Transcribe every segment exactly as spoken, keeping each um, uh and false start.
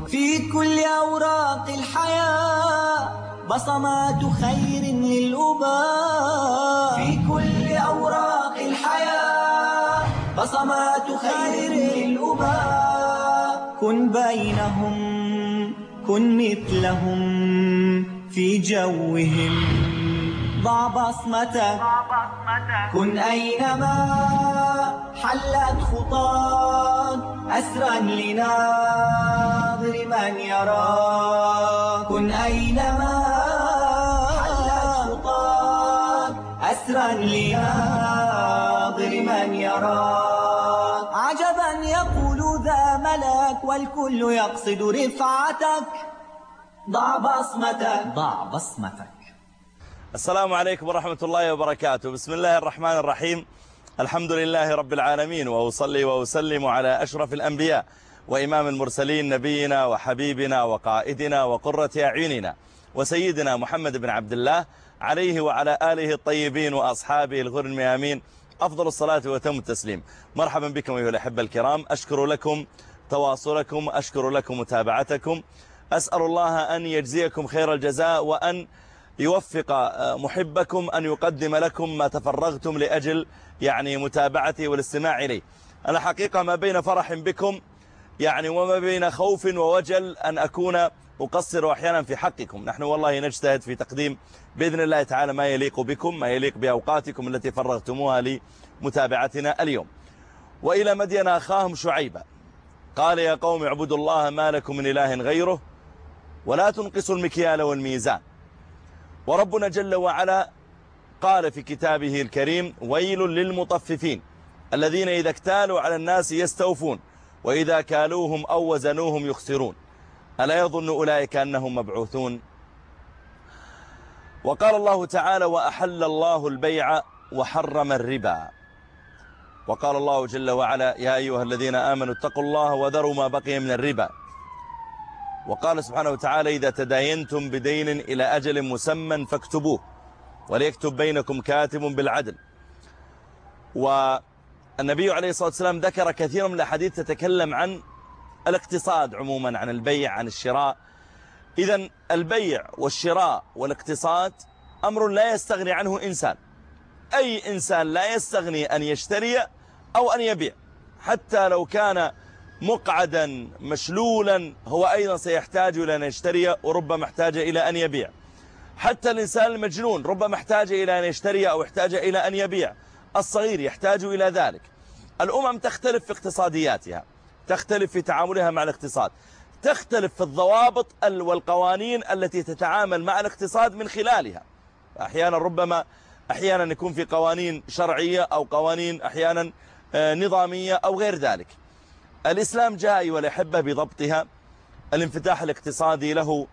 في كل أوراق الحياة بصمات خير للأباء، في كل أوراق الحياة بصمات خير للأباء. كن بينهم، كن مثلهم في جوهم، ضع بصمتك. كن أينما حلت خطاك أسرا لناظر من يراك. كن أينما حلت خطاك أسرا لناظر من يراك. عجبا يقول ذا ملك والكل يقصد رفعتك، ضع بصمتك، ضع بصمتك. السلام عليكم ورحمة الله وبركاته. بسم الله الرحمن الرحيم. الحمد لله رب العالمين، وأصلي وأسلم على أشرف الأنبياء وإمام المرسلين، نبينا وحبيبنا وقائدنا وقرة أعيننا وسيدنا محمد بن عبد الله، عليه وعلى آله الطيبين وأصحابه الغر الميامين أفضل الصلاة وتم التسليم. مرحبا بكم أيها الأحبة الكرام. أشكر لكم تواصلكم، أشكر لكم متابعتكم، أسأل الله أن يجزيكم خير الجزاء، وأن يوفق محبكم أن يقدم لكم ما تفرغتم لأجل يعني متابعتي والاستماع إليه. أنا حقيقة ما بين فرح بكم يعني وما بين خوف ووجل أن أكون أقصر أحيانا في حقكم. نحن والله نجتهد في تقديم بإذن الله تعالى ما يليق بكم، ما يليق بأوقاتكم التي فرغتموها لمتابعتنا اليوم. وإلى مدين أخاهم شعيبا قال يا قوم اعبدوا الله ما لكم من إله غيره ولا تنقصوا المكيال والميزان. وربنا جل وعلا قال في كتابه الكريم ويل للمطففين الذين إذا اكتالوا على الناس يستوفون وإذا كالوهم أو وزنوهم يخسرون ألا يظن أولئك أنهم مبعوثون. وقال الله تعالى وأحل الله البيع وحرم الربا. وقال الله جل وعلا يا أيها الذين آمنوا اتقوا الله وذروا ما بقي من الربا. وقال سبحانه وتعالى إذا تداينتم بدين إلى أجل مسمى فاكتبوه وليكتب بينكم كاتب بالعدل. والنبي عليه الصلاة والسلام ذكر كثيرا من الأحاديث تتكلم عن الاقتصاد عموما، عن البيع، عن الشراء. إذن البيع والشراء والاقتصاد أمر لا يستغني عنه إنسان. أي إنسان لا يستغني أن يشتري أو أن يبيع، حتى لو كان مقعدا مشلولا هو أيضا سيحتاج إلى أن يشتري وربما احتاج إلى أن يبيع. حتى الإنسان المجنون ربما احتاج إلى أن يشتري أو احتاج إلى أن يبيع. الصغير يحتاج إلى ذلك. الأمم تختلف في اقتصادياتها، تختلف في تعاملها مع الاقتصاد، تختلف في الضوابط والقوانين التي تتعامل مع الاقتصاد من خلالها. أحيانا ربما أحيانا يكون في قوانين شرعية أو قوانين أحيانا نظامية أو غير ذلك. الإسلام جاء والأحبة بضبطها. الانفتاح الاقتصادي له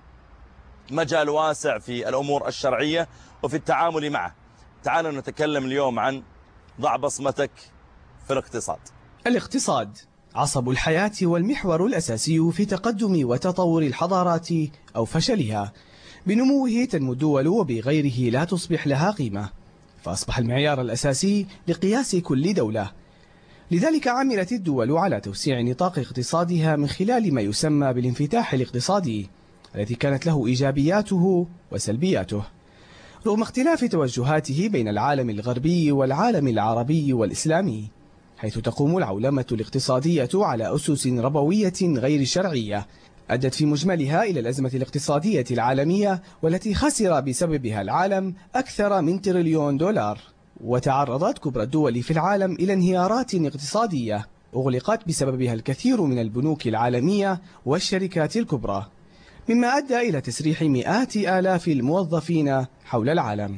مجال واسع في الأمور الشرعية وفي التعامل معه. تعالوا نتكلم اليوم عن ضع بصمتك في الاقتصاد. الاقتصاد عصب الحياة والمحور الأساسي في تقدم وتطور الحضارات أو فشلها. بنموه تنمو الدول وبغيره لا تصبح لها قيمة، فأصبح المعيار الأساسي لقياس كل دولة. لذلك عملت الدول على توسيع نطاق اقتصادها من خلال ما يسمى بالانفتاح الاقتصادي الذي كانت له إيجابياته وسلبياته، رغم اختلاف توجهاته بين العالم الغربي والعالم العربي والإسلامي، حيث تقوم العولمة الاقتصادية على أسس ربوية غير شرعية أدت في مجملها إلى الأزمة الاقتصادية العالمية والتي خسر بسببها العالم أكثر من تريليون دولار. وتعرضت كبرى الدول في العالم إلى انهيارات اقتصادية أغلقت بسببها الكثير من البنوك العالمية والشركات الكبرى، مما أدى إلى تسريح مئات آلاف الموظفين حول العالم.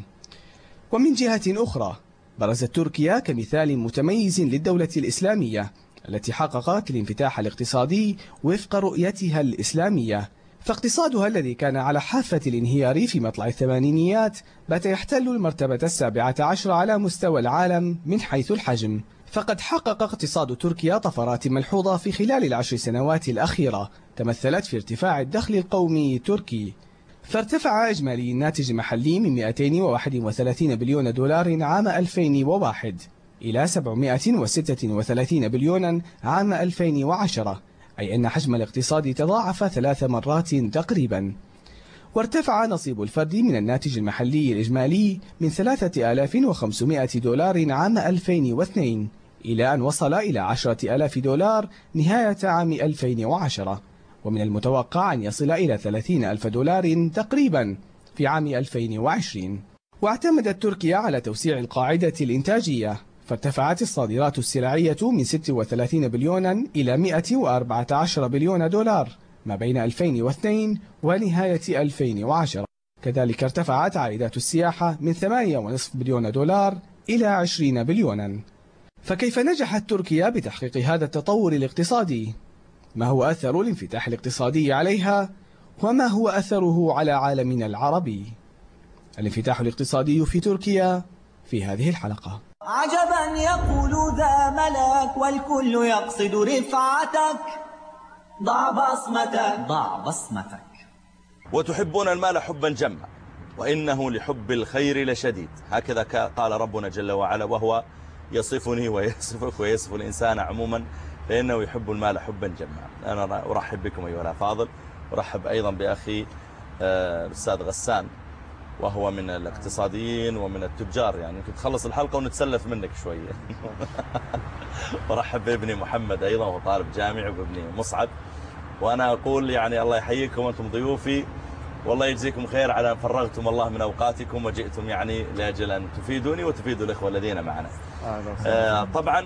ومن جهة أخرى برزت تركيا كمثال متميز للدولة الإسلامية التي حققت الانفتاح الاقتصادي وفق رؤيتها الإسلامية، فاقتصادها الذي كان على حافة الانهيار في مطلع الثمانينيات بات يحتل المرتبة السابعة عشر على مستوى العالم من حيث الحجم. فقد حقق اقتصاد تركيا طفرات ملحوظة في خلال العشر سنوات الأخيرة تمثلت في ارتفاع الدخل القومي التركي، فارتفع إجمالي الناتج المحلي من مئتين وواحد وثلاثين بليون دولار عام ألفين وواحد إلى سبعمئة وستة وثلاثين بليونا عام ألفين وعشرة، أي أن حجم الاقتصاد تضاعف ثلاث مرات تقريبا. وارتفع نصيب الفرد من الناتج المحلي الإجمالي من ثلاثة آلاف وخمسمائة دولار عام ألفين واثنين إلى أن وصل إلى عشرة آلاف دولار نهاية عام ألفين وعشرة، ومن المتوقع أن يصل إلى ثلاثين ألف دولار تقريبا في عام ألفين وعشرين. واعتمدت تركيا على توسيع القاعدة الإنتاجية، فارتفعت الصادرات السلعية من ستة وثلاثين بليونا إلى مئة وأربعة عشر بليون دولار ما بين ألفين واثنين ونهاية ألفين وعشرة. كذلك ارتفعت عائدات السياحة من ثمانية فاصلة خمسة بليون دولار إلى عشرين بليونا. فكيف نجحت تركيا بتحقيق هذا التطور الاقتصادي؟ ما هو أثر الانفتاح الاقتصادي عليها؟ وما هو أثره على عالمنا العربي؟ الانفتاح الاقتصادي في تركيا في هذه الحلقة. عجبا يقول ذا ملك والكل يقصد رفعتك، ضع بصمتك ضع بصمتك. وتحبون المال حبا جما وإنه لحب الخير لشديد، هكذا قال ربنا جل وعلا، وهو يصفني ويصفك ويصف الإنسان عموما فإنه يحب المال حبا جما. أنا أرحب بكم أيها الأفاضل، أرحب أيضا بأخي الأستاذ غسان، وهو من الاقتصاديين ومن التجار، يعني يمكن تخلص الحلقة ونتسلف منك شوية. ورحب بابني محمد أيضا وهو طالب جامعي، وبابني مصعب. وأنا أقول يعني الله يحييكم وأنتم ضيوفي، والله يجزيكم خير على أن فرغتم الله من أوقاتكم وجئتم يعني لأجل أن تفيدوني وتفيدوا الإخوة الذين معنا. آه طبعا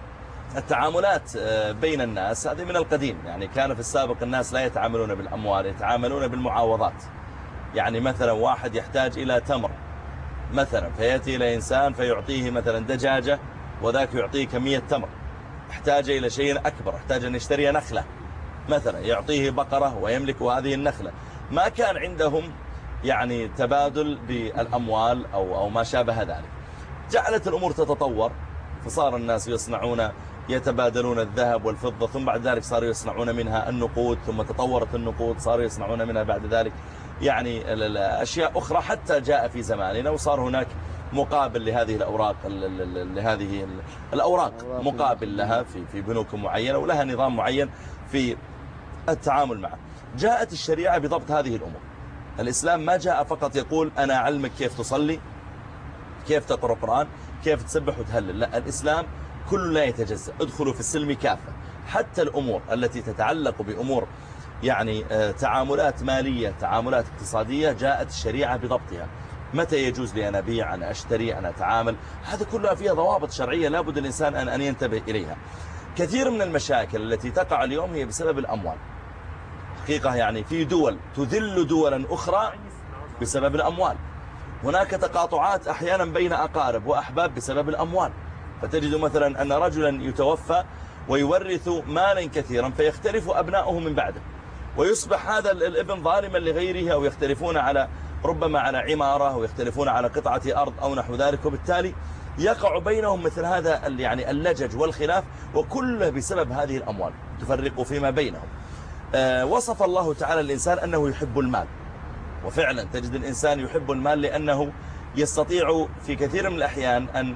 التعاملات بين الناس هذه من القديم، يعني كان في السابق الناس لا يتعاملون بالأموال، يتعاملون بالمعاوضات. يعني مثلا واحد يحتاج إلى تمر مثلا، فيأتي إلى إنسان فيعطيه مثلا دجاجة وذاك يعطيه كمية تمر. احتاج إلى شيء أكبر، احتاج أن يشتري نخلة مثلا، يعطيه بقرة ويملك هذه النخلة. ما كان عندهم يعني تبادل بالأموال أو, أو ما شابه ذلك. جعلت الأمور تتطور، فصار الناس يصنعون يتبادلون الذهب والفضة، ثم بعد ذلك صاروا يصنعون منها النقود، ثم تطورت النقود صاروا يصنعون منها بعد ذلك يعني أشياء أخرى، حتى جاء في زماننا وصار هناك مقابل لهذه الأوراق لهذه الأوراق مقابل لها في في بنوك معينة ولها نظام معين في التعامل معه. جاءت الشريعة بضبط هذه الأمور. الإسلام ما جاء فقط يقول أنا أعلمك كيف تصلي، كيف تقرأ قرآن، كيف تسبح وتهلل. لا، الإسلام كل لا يتجزأ. ادخلوا في السلم كافة. حتى الأمور التي تتعلق بأمور يعني تعاملات مالية، تعاملات اقتصادية، جاءت الشريعة بضبطها. متى يجوز لي أن أبيع، أن أشتري، أن أتعامل، هذا كلها فيها ضوابط شرعية لابد الإنسان أن أن ينتبه إليها. كثير من المشاكل التي تقع اليوم هي بسبب الأموال. حقيقة يعني في دول تذل دولا أخرى بسبب الأموال. هناك تقاطعات أحيانا بين أقارب وأحباب بسبب الأموال. فتجد مثلا أن رجلا يتوفى ويورث مالا كثيرا فيختلف أبناؤه من بعده، ويصبح هذا الابن ظالما لغيره، أو يختلفون على ربما على عمارة، أو يختلفون على قطعة أرض أو نحو ذلك، وبالتالي يقع بينهم مثل هذا يعني اللجج والخلاف، وكله بسبب هذه الأموال تفرق فيما بينهم. آه وصف الله تعالى الإنسان أنه يحب المال، وفعلا تجد الإنسان يحب المال لأنه يستطيع في كثير من الأحيان أن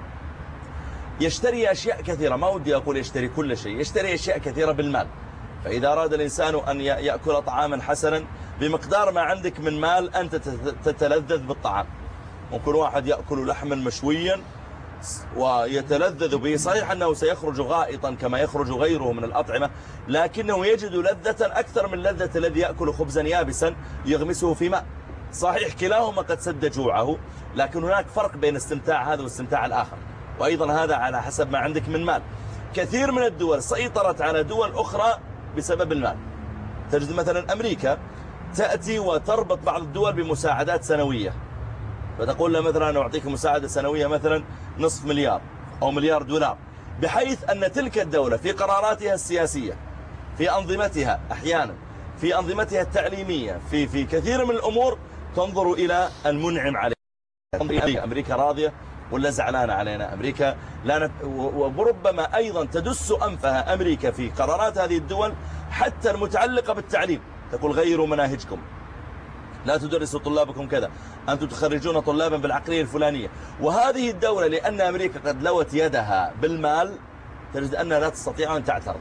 يشتري أشياء كثيرة. ما ودي أقول يشتري كل شيء، يشتري أشياء كثيرة بالمال. فإذا أراد الإنسان أن يأكل طعاما حسنا بمقدار ما عندك من مال أنت تتلذذ بالطعام. ممكن واحد يأكل لحما مشويا ويتلذذ به، صحيح أنه سيخرج غائطا كما يخرج غيره من الأطعمة، لكنه يجد لذة أكثر من لذة الذي يأكل خبزا يابسا يغمسه في ماء. صحيح كلاهما قد سد جوعه، لكن هناك فرق بين استمتاع هذا واستمتاع الآخر، وأيضا هذا على حسب ما عندك من مال. كثير من الدول سيطرت على دول أخرى بسبب المال. تجد مثلا أمريكا تأتي وتربط بعض الدول بمساعدات سنوية، فتقول له مثلا أنا أعطيك مساعدة سنوية مثلا نصف مليار أو مليار دولار، بحيث أن تلك الدولة في قراراتها السياسية، في أنظمتها أحيانا، في أنظمتها التعليمية، في في كثير من الأمور تنظر إلى المنعم عليه. أمريكا راضية ولا زعلانة علينا؟ أمريكا لا نت... وربما أيضا تدس أنفها أمريكا في قرارات هذه الدول حتى المتعلقة بالتعليم. تقول غيروا مناهجكم، لا تدرسوا طلابكم كذا، أنتم تخرجون طلابا بالعقلية الفلانية. وهذه الدولة لأن أمريكا قد لوت يدها بالمال تجد أنها لا تستطيع أن تعترض.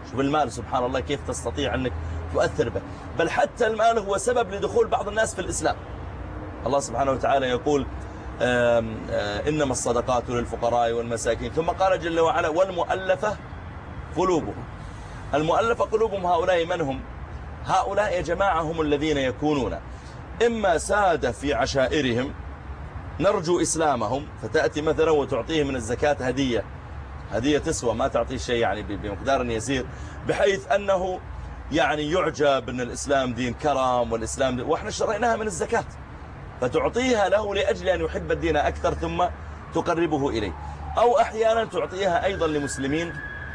شوف المال سبحان الله كيف تستطيع أنك تؤثر به. بل حتى المال هو سبب لدخول بعض الناس في الإسلام. الله سبحانه وتعالى يقول آم آم إنما الصدقات للفقراء والمساكين، ثم قال جل وعلا والمؤلفة قلوبهم. المؤلفة قلوبهم هؤلاء من هم؟ هؤلاء يا جماعة هم الذين يكونون إما سادة في عشائرهم نرجو إسلامهم، فتأتي مثلا وتعطيه من الزكاة هدية، هدية تسوى ما تعطيه شيء يعني بمقدار يسير، بحيث أنه يعني يعجب أن الإسلام دين كرم والإسلام دين، وإحنا شرعناها من الزكاة، فتعطيها له لأجل أن يحب الدين أكثر ثم تقربه إليه. أو أحيانا تعطيها أيضا لمسلمين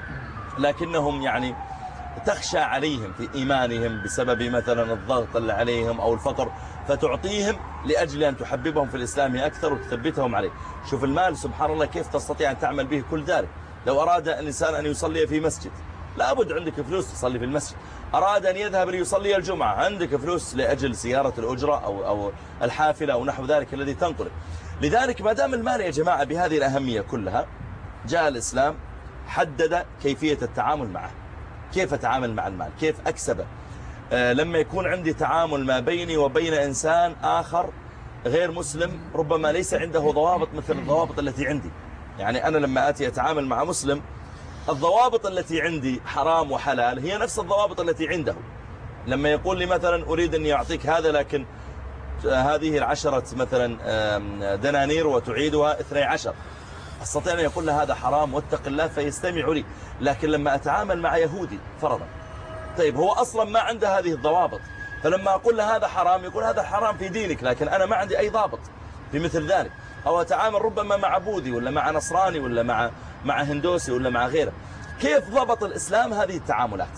لكنهم يعني تخشى عليهم في إيمانهم بسبب مثلا الضغط اللي عليهم أو الفقر، فتعطيهم لأجل أن تحببهم في الإسلام أكثر وتثبتهم عليه. شوف المال سبحان الله كيف تستطيع أن تعمل به كل ذلك. لو أراد الإنسان أن يصلي في مسجد لابد عندك فلوس تصلي في المسجد، أراد أن يذهب ليصلي الجمعة عندك فلوس لأجل سيارة الأجرة أو, أو الحافلة أو نحو ذلك الذي تنقله. لذلك ما دام المال يا جماعة بهذه الأهمية كلها، جاء الإسلام حدد كيفية التعامل معه، كيف أتعامل مع المال، كيف أكسبه. آه لما يكون عندي تعامل ما بيني وبين إنسان آخر غير مسلم ربما ليس عنده ضوابط مثل الضوابط التي عندي. يعني أنا لما آتي أتعامل مع مسلم الضوابط التي عندي حرام وحلال هي نفس الضوابط التي عنده. لما يقول لي مثلا أريد أن يعطيك هذا لكن هذه العشرة مثلا دنانير وتعيدها اثني عشر، أستطيع أن يقول له هذا حرام واتق الله فيستمع لي. لكن لما أتعامل مع يهودي فرضا، طيب هو أصلا ما عنده هذه الضوابط، فلما أقول له هذا حرام يقول هذا حرام في دينك، لكن أنا ما عندي أي ضابط في مثل ذلك. أو أتعامل ربما مع بوذي ولا مع نصراني ولا مع مع هندوسي ولا مع غيره. كيف ضبط الإسلام هذه التعاملات؟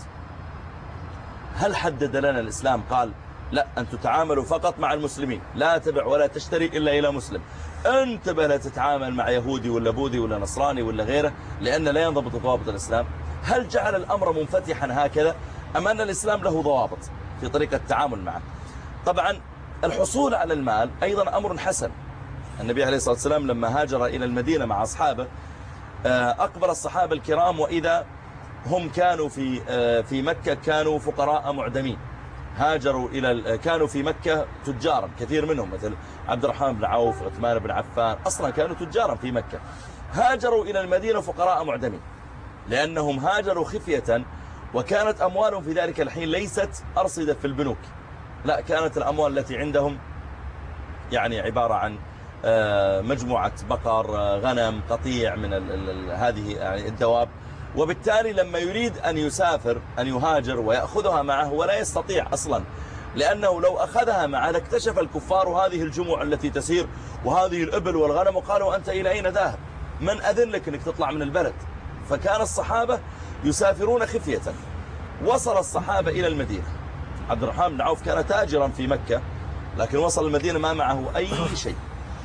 هل حدد لنا الإسلام قال لا أن تتعاملوا فقط مع المسلمين، لا تبع ولا تشتري إلا إلى مسلم، انتبه لا تتعامل مع يهودي ولا بوذي ولا نصراني ولا غيره لأن لا ينضبط ضوابط الإسلام؟ هل جعل الأمر منفتحا هكذا أم أن الإسلام له ضوابط في طريقة التعامل معه؟ طبعا الحصول على المال أيضا أمر حسن. النبي عليه الصلاة والسلام لما هاجر إلى المدينة مع أصحابه أقبل الصحابة الكرام وإذا هم كانوا في في مكة كانوا فقراء معدمين، هاجروا إلى كانوا في مكة تجارا كثير منهم مثل عبد الرحمن بن عوف عثمان بن عفان أصلا كانوا تجارا في مكة، هاجروا إلى المدينة فقراء معدمين لأنهم هاجروا خفية، وكانت أموالهم في ذلك الحين ليست أرصدة في البنوك، لا كانت الأموال التي عندهم يعني عبارة عن مجموعة بقر غنم قطيع من ال ال هذه يعني الدواب. وبالتالي لما يريد أن يسافر أن يهاجر ويأخذها معه ولا يستطيع أصلا، لأنه لو أخذها معه لاكتشف الكفار هذه الجموع التي تسير وهذه الإبل والغنم وقالوا أنت إلى أين ذاهب؟ من أذن لك أنك تطلع من البلد؟ فكان الصحابة يسافرون خفية. وصل الصحابة إلى المدينة، عبد الرحمن بن عوف كان تاجرا في مكة لكن وصل المدينة ما معه أي شيء،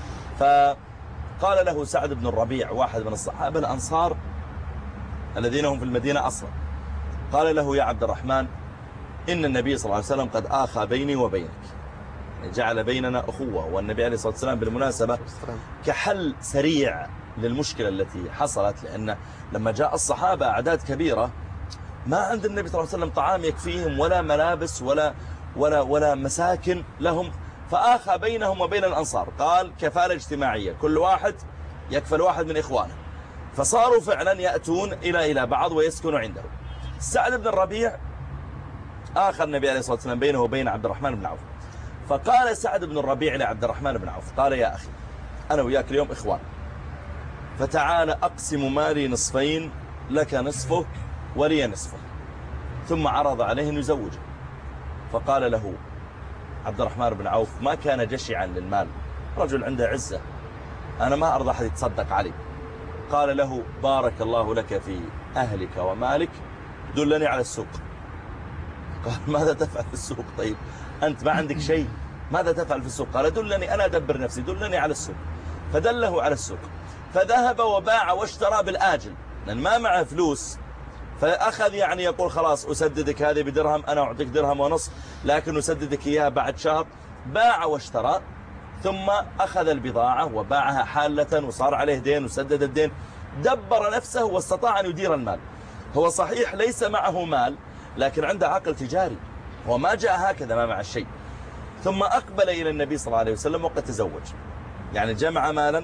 فقال له سعد بن الربيع واحد من الصحابة الأنصار الذين هم في المدينة أصلا، قال له يا عبد الرحمن إن النبي صلى الله عليه وسلم قد آخى بيني وبينك، يعني جعل بيننا أخوة. والنبي عليه الصلاة والسلام بالمناسبة كحل سريع للمشكلة التي حصلت، لأن لما جاء الصحابة أعداد كبيرة ما عند النبي صلى الله عليه وسلم طعام يكفيهم ولا ملابس ولا ولا ولا مساكن لهم، فآخى بينهم وبين الأنصار، قال كفالة اجتماعية كل واحد يكفل واحد من إخوانه، فصاروا فعلا يأتون إلى إلى بعض ويسكنوا عنده. سعد بن الربيع آخى النبي عليه الصلاة والسلام بينه وبين عبد الرحمن بن عوف، فقال سعد بن الربيع لعبد الرحمن بن عوف قال يا أخي أنا وياك اليوم إخوان، فتعال أقسم مالي نصفين، لك نصفه ولي نصفه. ثم عرض عليه أن يزوجه، فقال له عبد الرحمن بن عوف ما كان جشعا للمال، رجل عنده عزة، أنا ما أرضى أحد يتصدق علي. قال له بارك الله لك في أهلك ومالك، دلني على السوق. قال ماذا تفعل في السوق؟ طيب أنت ما عندك شيء، ماذا تفعل في السوق؟ قال دلني أنا أدبر نفسي، دلني على السوق. فدله على السوق، فذهب وباع واشترى بالآجل لأن ما معه فلوس، فأخذ يعني يقول خلاص أسددك هذه بدرهم، أنا أعطيك درهم ونصف لكن أسددك إياها بعد شهر. باع واشترى، ثم أخذ البضاعة وباعها حالة وصار عليه دين وسدد الدين، دبر نفسه واستطاع أن يدير المال. هو صحيح ليس معه مال، لكن عنده عقل تجاري، هو ما جاء هكذا ما مع الشيء. ثم أقبل إلى النبي صلى الله عليه وسلم وقد تزوج، يعني جمع مالا،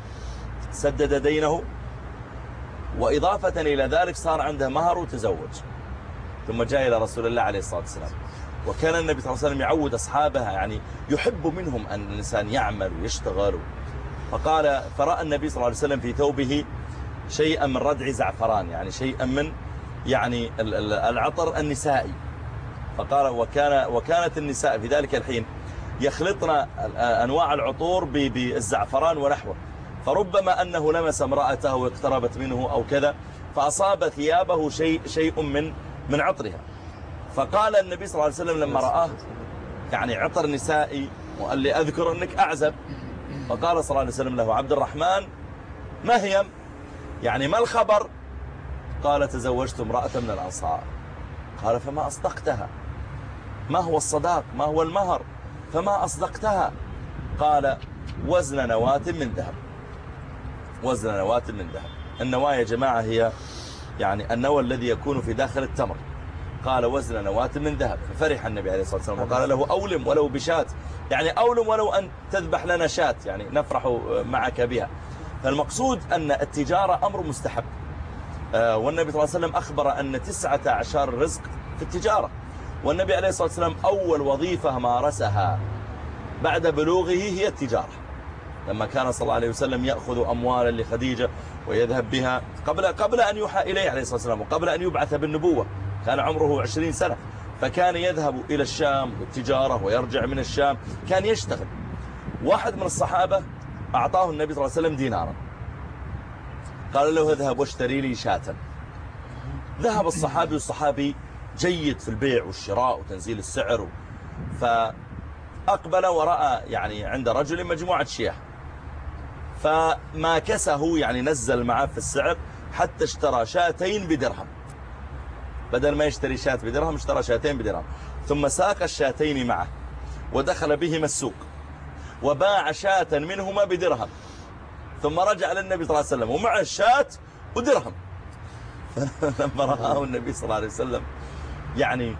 سدد دينه، وإضافة إلى ذلك صار عنده مهر وتزوج. ثم جاء إلى رسول الله عليه الصلاة والسلام. وكان النبي صلى الله عليه وسلم يعود أصحابه، يعني يحب منهم أن الإنسان يعمل ويشتغل. فقال فرأى النبي صلى الله عليه وسلم في ثوبه شيئا من ردع زعفران، يعني شيئا من يعني العطر النسائي. فقال وكان وكانت النساء في ذلك الحين يخلطن أنواع العطور بالزعفران ونحوه، فربما أنه لمس امرأته واقتربت منه أو كذا، فأصاب ثيابه شيء شيء من من عطرها. فقال النبي صلى الله عليه وسلم لما رآه يعني عطر نسائي، وقال لي أذكر أنك أعزب، فقال صلى الله عليه وسلم له عبد الرحمن ما هي، يعني ما الخبر؟ قال تزوجت امرأة من الأنصار. قال فما أصدقتها؟ ما هو الصداق؟ ما هو المهر؟ فما أصدقتها؟ قال وزن نواة من ذهب. وزن نواة من ذهب. النواة يا جماعة هي يعني النوى الذي يكون في داخل التمر. قال وزن نواة من ذهب. ففرح النبي عليه الصلاة والسلام وقال له أولم ولو بشاة، يعني أولم ولو أن تذبح لنا شاة، يعني نفرح معك بها. فالمقصود أن التجارة أمر مستحب، والنبي صلى الله عليه وسلم أخبر أن تسعة عشر رزق في التجارة. والنبي عليه الصلاة والسلام أول وظيفة مارسها بعد بلوغه هي التجارة، لما كان صلى الله عليه وسلم يأخذ أموالا لخديجة ويذهب بها قبل قبل أن يوحى إليه عليه الصلاة والسلام، وقبل أن يبعث بالنبوة كان عمره عشرين سنة، فكان يذهب إلى الشام بالتجارة ويرجع من الشام، كان يشتغل. واحد من الصحابة أعطاه النبي صلى الله عليه وسلم دينارا، قال له اذهب واشتري لي شاة. ذهب الصحابي، والصحابي جيد في البيع والشراء وتنزيل السعر، فأقبل ورأى يعني عند رجل مجموعة شياه، فما كسه يعني نزل معه في السعر حتى اشترى شاتين بدرهم، بدل ما يشتري شاة بدرهم اشترى شاتين بدرهم. ثم ساق الشاتين معه ودخل بهما السوق وباع شاة منهما بدرهم، ثم رجع للنبي صلى الله عليه وسلم ومع الشاة ودرهم. فلما رآه النبي صلى الله عليه وسلم يعني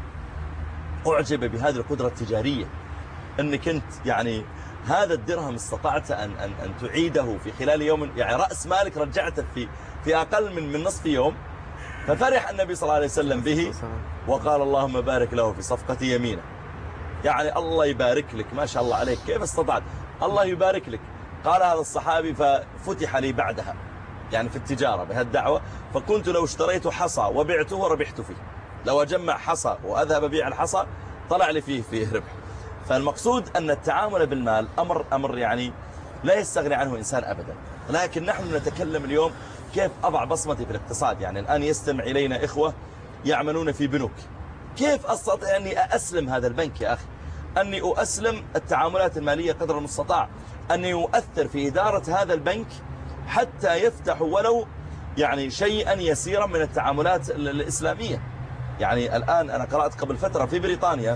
أعجب بهذه القدرة التجارية، أنك أنت يعني هذا الدرهم استطعت أن, أن, أن تعيده في خلال يوم، يعني رأس مالك رجعته في, في أقل من, من نصف يوم. ففرح النبي صلى الله عليه وسلم به وقال اللهم بارك له في صفقة يمينه، يعني الله يبارك لك، ما شاء الله عليك، كيف استطعت؟ الله يبارك لك. قال هذا الصحابي ففتح لي بعدها يعني في التجارة بهالدعوة، فكنت لو اشتريت حصى وبعته ربحت فيه، لو أجمع حصى وأذهب أبيع الحصى طلع لي فيه فيه ربح. فالمقصود أن التعامل بالمال أمر أمر يعني لا يستغني عنه إنسان أبدا. لكن نحن نتكلم اليوم كيف أضع بصمتي في الاقتصاد. يعني الآن يستمع إلينا إخوة يعملون في بنوك، كيف أستطيع أني أسلم هذا البنك يا أخي، أني أسلم التعاملات المالية قدر المستطاع، أني أؤثر في إدارة هذا البنك حتى يفتح ولو يعني شيئا يسيرا من التعاملات الإسلامية. يعني الآن أنا قرأت قبل فترة في بريطانيا،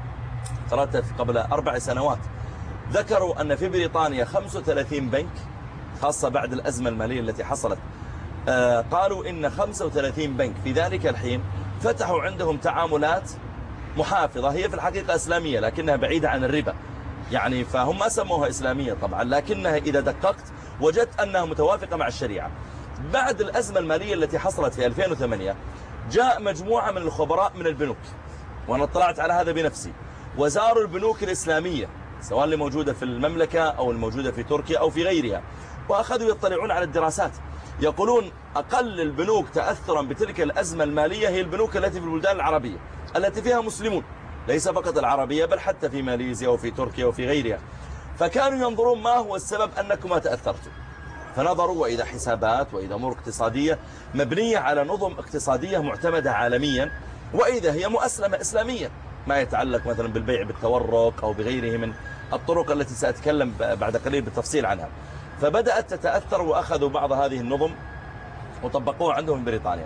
قرأت قبل أربع سنوات، ذكروا أن في بريطانيا خمسة وثلاثين بنك، خاصة بعد الأزمة المالية التي حصلت، آه قالوا إن خمسة وثلاثين بنك في ذلك الحين فتحوا عندهم تعاملات محافظة، هي في الحقيقة إسلامية لكنها بعيدة عن الربا، يعني فهم ما سموها إسلامية طبعا، لكنها إذا دققت وجدت أنها متوافقة مع الشريعة. بعد الأزمة المالية التي حصلت في ألفين وثمانية جاء مجموعة من الخبراء من البنوك، وأنا اطلعت على هذا بنفسي، وزاروا البنوك الإسلامية سواء اللي موجودة في المملكة أو الموجودة في تركيا أو في غيرها، وأخذوا يطلعون على الدراسات، يقولون أقل البنوك تأثرا بتلك الأزمة المالية هي البنوك التي في البلدان العربية التي فيها مسلمون، ليس فقط العربية بل حتى في ماليزيا وفي تركيا وفي غيرها. فكانوا ينظرون ما هو السبب أنكم ما تأثرتم، فنظروا وإذا حسابات وإذا أمور اقتصادية مبنية على نظم اقتصادية معتمدة عالميا، وإذا هي مؤسلمة إسلامية ما يتعلق مثلا بالبيع بالتورق أو بغيره من الطرق التي سأتكلم بعد قليل بالتفصيل عنها. فبدأت تتأثر وأخذوا بعض هذه النظم وطبقوها عندهم في بريطانيا.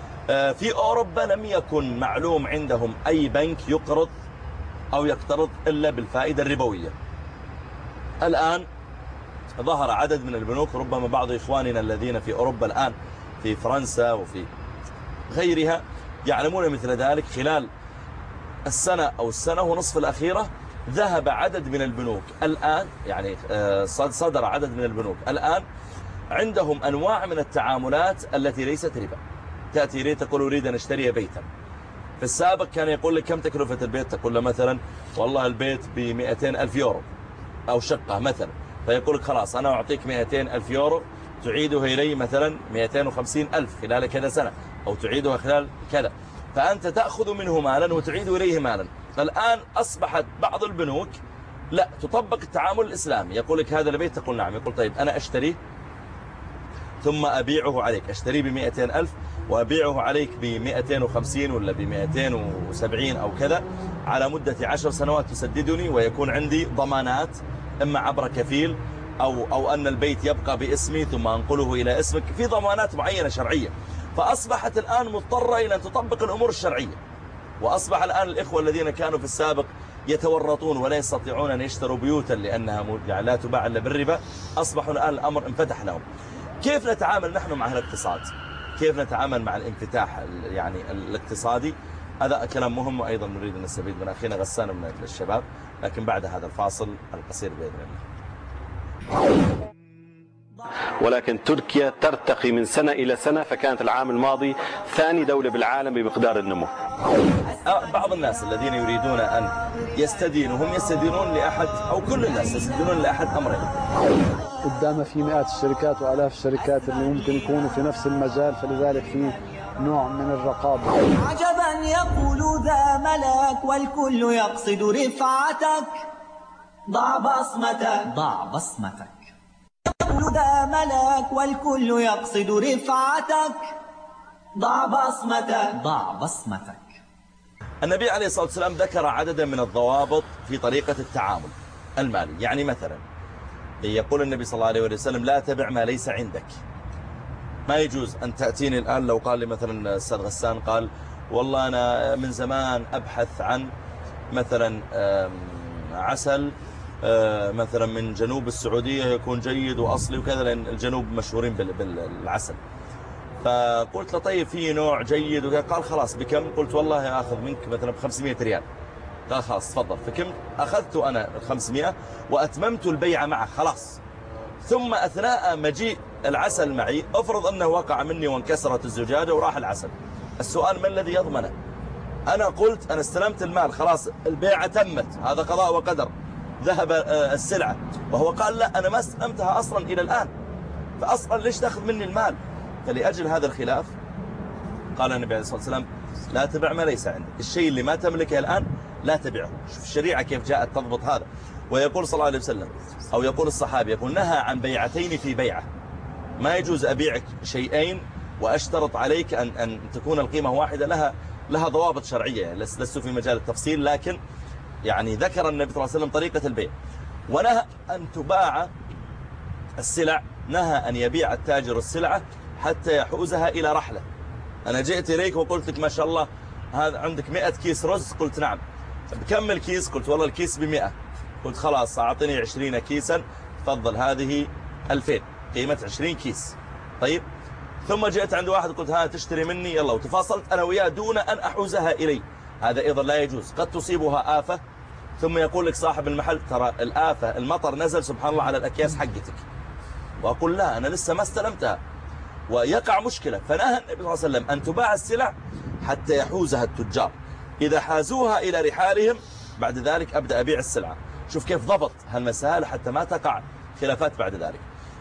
في أوروبا لم يكن معلوم عندهم أي بنك يقرض أو يقترض إلا بالفائدة الربوية. الآن ظهر عدد من البنوك، ربما بعض إخواننا الذين في أوروبا الآن في فرنسا وفي غيرها يعلمون مثل ذلك. خلال السنة أو السنة ونصف الأخيرة ذهب عدد من البنوك الآن، يعني صدر عدد من البنوك الآن عندهم أنواع من التعاملات التي ليست ربا. تأتي إليه تقول أريد أن أشتري بيتا. في السابق كان يقول لك كم تكلفة البيت، تقول له مثلا والله البيت بمئتين ألف يورو أو شقة مثلا، فيقول لك خلاص أنا أعطيك مئتين ألف يورو تعيدها إلي مثلا مئتين وخمسين ألف خلال كذا سنة، أو تعيدها خلال كذا، فأنت تأخذ منه مالا وتعيد إليه مالا. الآن أصبحت بعض البنوك لا تطبق التعامل الإسلامي، يقول لك هذا البيت، تقول نعم، يقول طيب أنا أشتريه ثم أبيعه عليك، أشتريه بمئتين ألف وأبيعه عليك بمئتين وخمسين ولا بمئتين وسبعين أو كذا على مدة عشر سنوات تسددني، ويكون عندي ضمانات إما عبر كفيل أو, أو أن البيت يبقى باسمي ثم أنقله إلى اسمك، في ضمانات معينة شرعية. فأصبحت الآن مضطرة إلى أن تطبق الأمور الشرعية. وأصبح الآن الإخوة الذين كانوا في السابق يتورطون ولا يستطيعون أن يشتروا بيوتا لأنها لا تباع إلا بالربا، أصبحوا الآن الأمر انفتح لهم. كيف نتعامل نحن مع الاقتصاد؟ كيف نتعامل مع الانفتاح يعني الاقتصادي؟ هذا كلام مهم، وأيضا نريد أن نستفيد من أخينا غسان من الشباب، لكن بعد هذا الفاصل القصير بإذن الله. ولكن تركيا ترتقي من سنة إلى سنة، فكانت العام الماضي ثاني دولة بالعالم بمقدار النمو. بعض الناس الذين يريدون أن يستدينوا هم يستدينون لأحد، أو كل الناس يستدينون لأحد أمرين. قدامه في مئات الشركات وآلاف الشركات اللي ممكن يكونوا في نفس المجال، فلذلك في نوع من الرقابة. عجبا يقول ذا ملك والكل يقصد رفعتك، ضع بصمتك ضع بصمتك. يقول ذا ملك والكل يقصد رفعتك، ضع بصمتك ضع بصمتك. النبي عليه الصلاة والسلام ذكر عددا من الضوابط في طريقة التعامل المالي. يعني مثلا يقول النبي صلى الله عليه وسلم لا تبع ما ليس عندك. ما يجوز أن تأتيني الآن لو قال لي مثلا الأستاذ غسان قال والله أنا من زمان أبحث عن مثلا عسل مثلا من جنوب السعودية يكون جيد وأصلي وكذا، لأن الجنوب مشهورين بالعسل. فقلت له طيب في نوع جيد وكذا، قال خلاص بكم؟ قلت والله أخذ منك مثلا بخمسمائة ريال. قال خلاص تفضل. فكم أخذت أنا الخمسمائة وأتممت البيع معه خلاص. ثم أثناء مجيء العسل معي أفرض أنه وقع مني وانكسرت الزجاجة وراح العسل، السؤال ما الذي يضمنه؟ أنا قلت أنا استلمت المال خلاص، البيعة تمت، هذا قضاء وقدر، ذهب السلعة، وهو قال لا أنا ما استلمتها أصلا إلى الآن، فأصلا ليش تأخذ مني المال؟ فلأجل هذا الخلاف قال النبي عليه الصلاة والسلام لا تبع ما ليس عندك، الشيء اللي ما تملكه الآن لا تبعه. شوف الشريعة كيف جاءت تضبط هذا. ويقول صلى الله عليه وسلم أو يقول الصحابي يقول نهى عن بيعتين في بيعة، ما يجوز أبيعك شيئين وأشترط عليك أن, أن تكون القيمة واحدة، لها لها ضوابط شرعية، يعني لست في مجال التفصيل، لكن يعني ذكر النبي صلى الله عليه وسلم طريقة البيع. ونهى أن تباع السلع، نهى أن يبيع التاجر السلعة حتى يحوزها إلى رحلة. أنا جئت إليك وقلت لك ما شاء الله هذا عندك مئة كيس رز، قلت نعم، بكم الكيس؟ قلت والله الكيس بمئة. قلت خلاص أعطني عشرين كيسا، تفضل هذه ألفين، قيمة عشرين كيس. طيب ثم جئت عند واحد قلت ها تشتري مني يلا، وتفاصلت أنا وياه دون أن أحوزها إلي، هذا أيضا لا يجوز. قد تصيبها آفة ثم يقول لك صاحب المحل ترى الآفة المطر نزل سبحان الله على الأكياس حقتك، وأقول لا أنا لسه ما استلمتها، ويقع مشكلة. فنهى النبي صلى الله عليه وسلم أن تباع السلع حتى يحوزها التجار، إذا حازوها إلى رحالهم بعد ذلك أبدأ أبيع السلعة. شوف كيف ضبط هالمسائل حتى ما تقع خلافات بعد ذلك.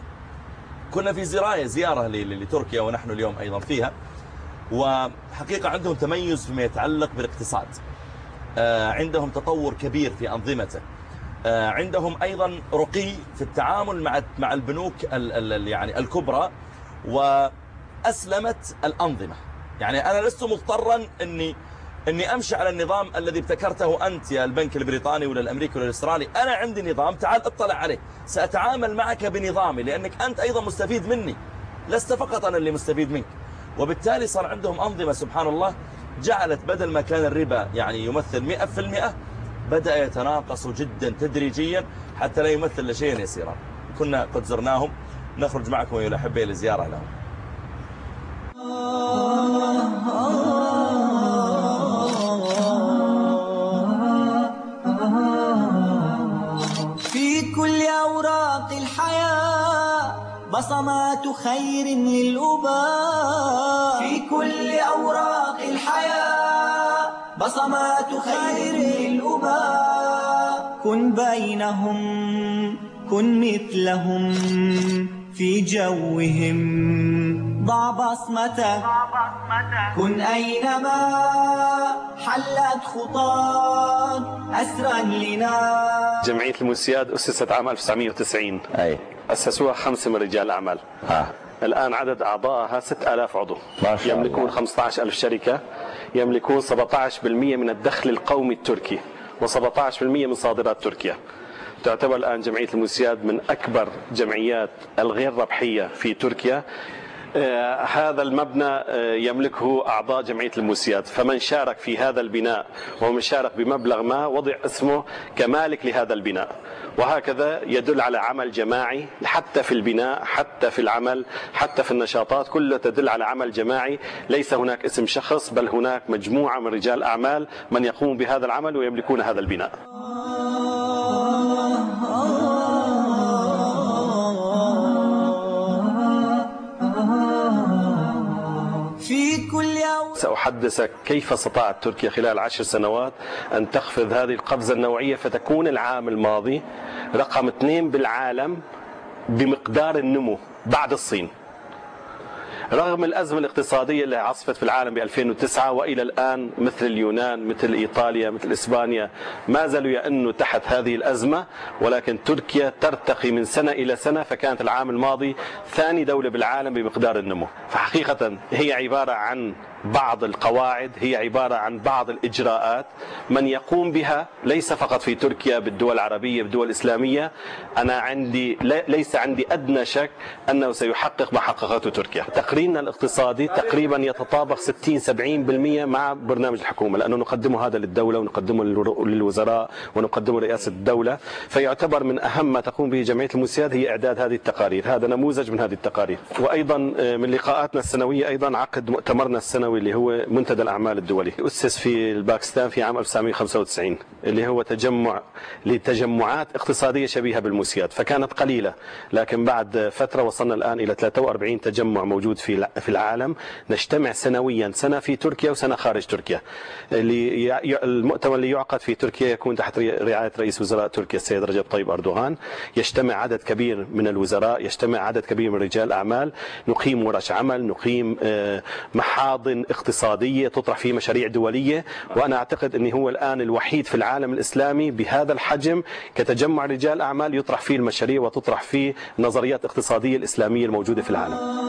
كنا في زراية زيارة لتركيا ونحن اليوم أيضا فيها، وحقيقة عندهم تميز فيما يتعلق بالاقتصاد، عندهم تطور كبير في أنظمته، عندهم أيضا رقي في التعامل مع مع البنوك يعني الكبرى، وأسلمت الأنظمة. يعني أنا لست مضطرا أني أني أمشي على النظام الذي ابتكرته أنت يا البنك البريطاني ولا الأمريكي ولا الأسترالي. أنا عندي نظام، تعال اطلع عليه، سأتعامل معك بنظامي، لأنك أنت أيضا مستفيد مني، لست فقط أنا اللي مستفيد منك. وبالتالي صار عندهم أنظمة سبحان الله جعلت بدل ما كان الربا يعني يمثل مئة في المئة بدأ يتناقص جدا تدريجيا حتى لا يمثل لشيء يسيرا. كنا قد زرناهم، نخرج معكم أيها الأحبة لزيارة لهم. في كل أوراق الحياة بصمات خير للأباء، في كل أوراق الحياة بصمات خير للأباء. كن بينهم كن مثلهم في جوهم، ضع بصمتك كن أينما حلت خطاك أسرا لنا. جمعية الموسياد أسست عام ألف وتسعمئة وتسعين. أي أسسوها خمسة من رجال أعمال. ها. الآن عدد أعضائها ستة آلاف عضو، ما شاء يملكون الله. خمسة عشر ألف شركة، يملكون سبعة عشر بالمئة من الدخل القومي التركي وسبعة عشر بالمئة من صادرات تركيا. تعتبر الآن جمعية الموسياد من أكبر جمعيات الغير ربحية في تركيا. آه هذا المبنى آه يملكه أعضاء جمعية الموسياد، فمن شارك في هذا البناء ومن شارك بمبلغ ما وضع اسمه كمالك لهذا البناء. وهكذا يدل على عمل جماعي، حتى في البناء حتى في العمل حتى في النشاطات كلها تدل على عمل جماعي. ليس هناك اسم شخص، بل هناك مجموعة من رجال أعمال من يقوم بهذا العمل ويملكون هذا البناء. في كل يوم سأحدثك كيف استطاعت تركيا خلال عشر سنوات أن تخفض هذه القفزة النوعية فتكون العام الماضي رقم اثنين بالعالم بمقدار النمو بعد الصين، رغم الأزمة الاقتصادية اللي عصفت في العالم ب ألفين وتسعة وإلى الآن. مثل اليونان مثل إيطاليا مثل إسبانيا ما زالوا يأنوا تحت هذه الأزمة، ولكن تركيا ترتقي من سنة إلى سنة، فكانت العام الماضي ثاني دولة بالعالم بمقدار النمو. فحقيقة هي عبارة عن بعض القواعد، هي عبارة عن بعض الإجراءات من يقوم بها ليس فقط في تركيا، بالدول العربية بالدول الإسلامية. أنا عندي ليس عندي أدنى شك أنه سيحقق ما حققته تركيا. تقريرنا الاقتصادي تقريبا يتطابق ستين سبعين بالمئة مع برنامج الحكومة، لأنه نقدمه هذا للدولة ونقدمه للوزراء ونقدمه لرئاسة الدولة. فيعتبر من أهم ما تقوم به جمعية الموسياد هي إعداد هذه التقارير. هذا نموذج من هذه التقارير. وأيضا من لقاءاتنا السنوية أيضا عقد مؤتمرنا السنوي اللي هو منتدى الأعمال الدولي، أسس في الباكستان في عام ألف وتسعمئة وخمسة وتسعين، اللي هو تجمع لتجمعات اقتصادية شبيهة بالموسياد، فكانت قليلة، لكن بعد فترة وصلنا الآن إلى ثلاثة وأربعين تجمع موجود في في العالم. نجتمع سنويا، سنة في تركيا وسنة خارج تركيا. اللي المؤتمر اللي يعقد في تركيا يكون تحت رعاية رئيس وزراء تركيا السيد رجب طيب أردوغان. يجتمع عدد كبير من الوزراء، يجتمع عدد كبير من رجال أعمال، نقيم ورش عمل، نقيم محاضن اقتصادية تطرح فيه مشاريع دولية. وأنا أعتقد أنه هو الآن الوحيد في العالم الإسلامي بهذا الحجم كتجمع رجال أعمال يطرح فيه المشاريع وتطرح فيه نظريات اقتصادية الإسلامية الموجودة في العالم.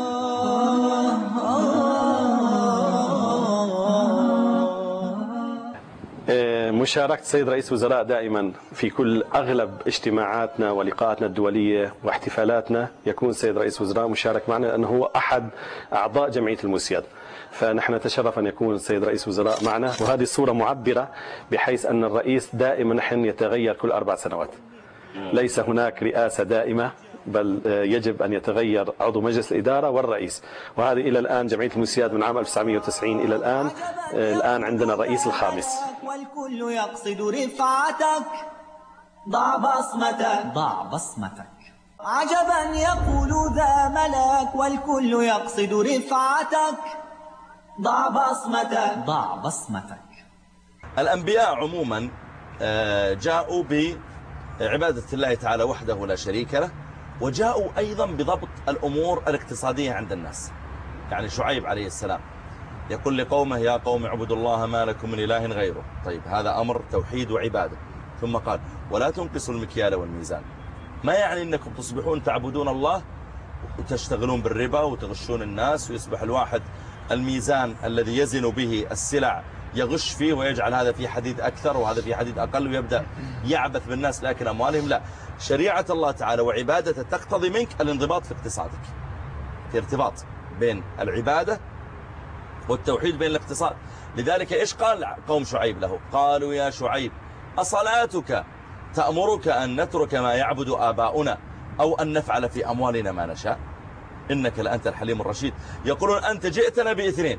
مشاركة السيد رئيس وزراء دائما في كل أغلب اجتماعاتنا ولقاءاتنا الدولية واحتفالاتنا يكون السيد رئيس وزراء مشارك معنا، لأنه هو أحد أعضاء جمعية الموسياد. فنحن نتشرف أن يكون السيد رئيس وزراء معنا، وهذه الصورة معبرة بحيث أن الرئيس دائما نحن يتغير كل أربع سنوات. ليس هناك رئاسة دائمة، بل يجب أن يتغير عضو مجلس الإدارة والرئيس. وهذه إلى الآن جمعية الموسياد من عام ألف وتسعمئة وتسعين إلى الآن الآن عندنا الرئيس الخامس. والكل يقصد رفعتك، ضع بصمتك ضع بصمتك. عجبا يقول ذا ملك، والكل يقصد رفعتك، ضع بصمتك ضع بصمتك. الأنبياء عموما جاءوا بعبادة الله تعالى وحده لا شريك له، وجاءوا أيضا بضبط الأمور الاقتصادية عند الناس. يعني شعيب عليه السلام يقول لقومه يا قوم اعبدوا الله ما لكم من إله غيره. طيب هذا أمر توحيد وعبادة. ثم قال ولا تنقصوا المكيال والميزان. ما يعني أنكم تصبحون تعبدون الله وتشتغلون بالربا وتغشون الناس، ويصبح الواحد الميزان الذي يزن به السلع يغش فيه ويجعل هذا في حديد أكثر وهذا في حديد أقل، ويبدأ يعبث بالناس لأكل أموالهم. لا، شريعة الله تعالى وعبادته تقتضي منك الانضباط في اقتصادك، في ارتباط بين العبادة والتوحيد بين الاقتصاد. لذلك إيش قال قوم شعيب له؟ قالوا يا شعيب أصلاتك تأمرك أن نترك ما يعبد آباؤنا أو أن نفعل في أموالنا ما نشاء؟ إنك لأنت الحليم الرشيد. يقولون أنت جئتنا باثنين،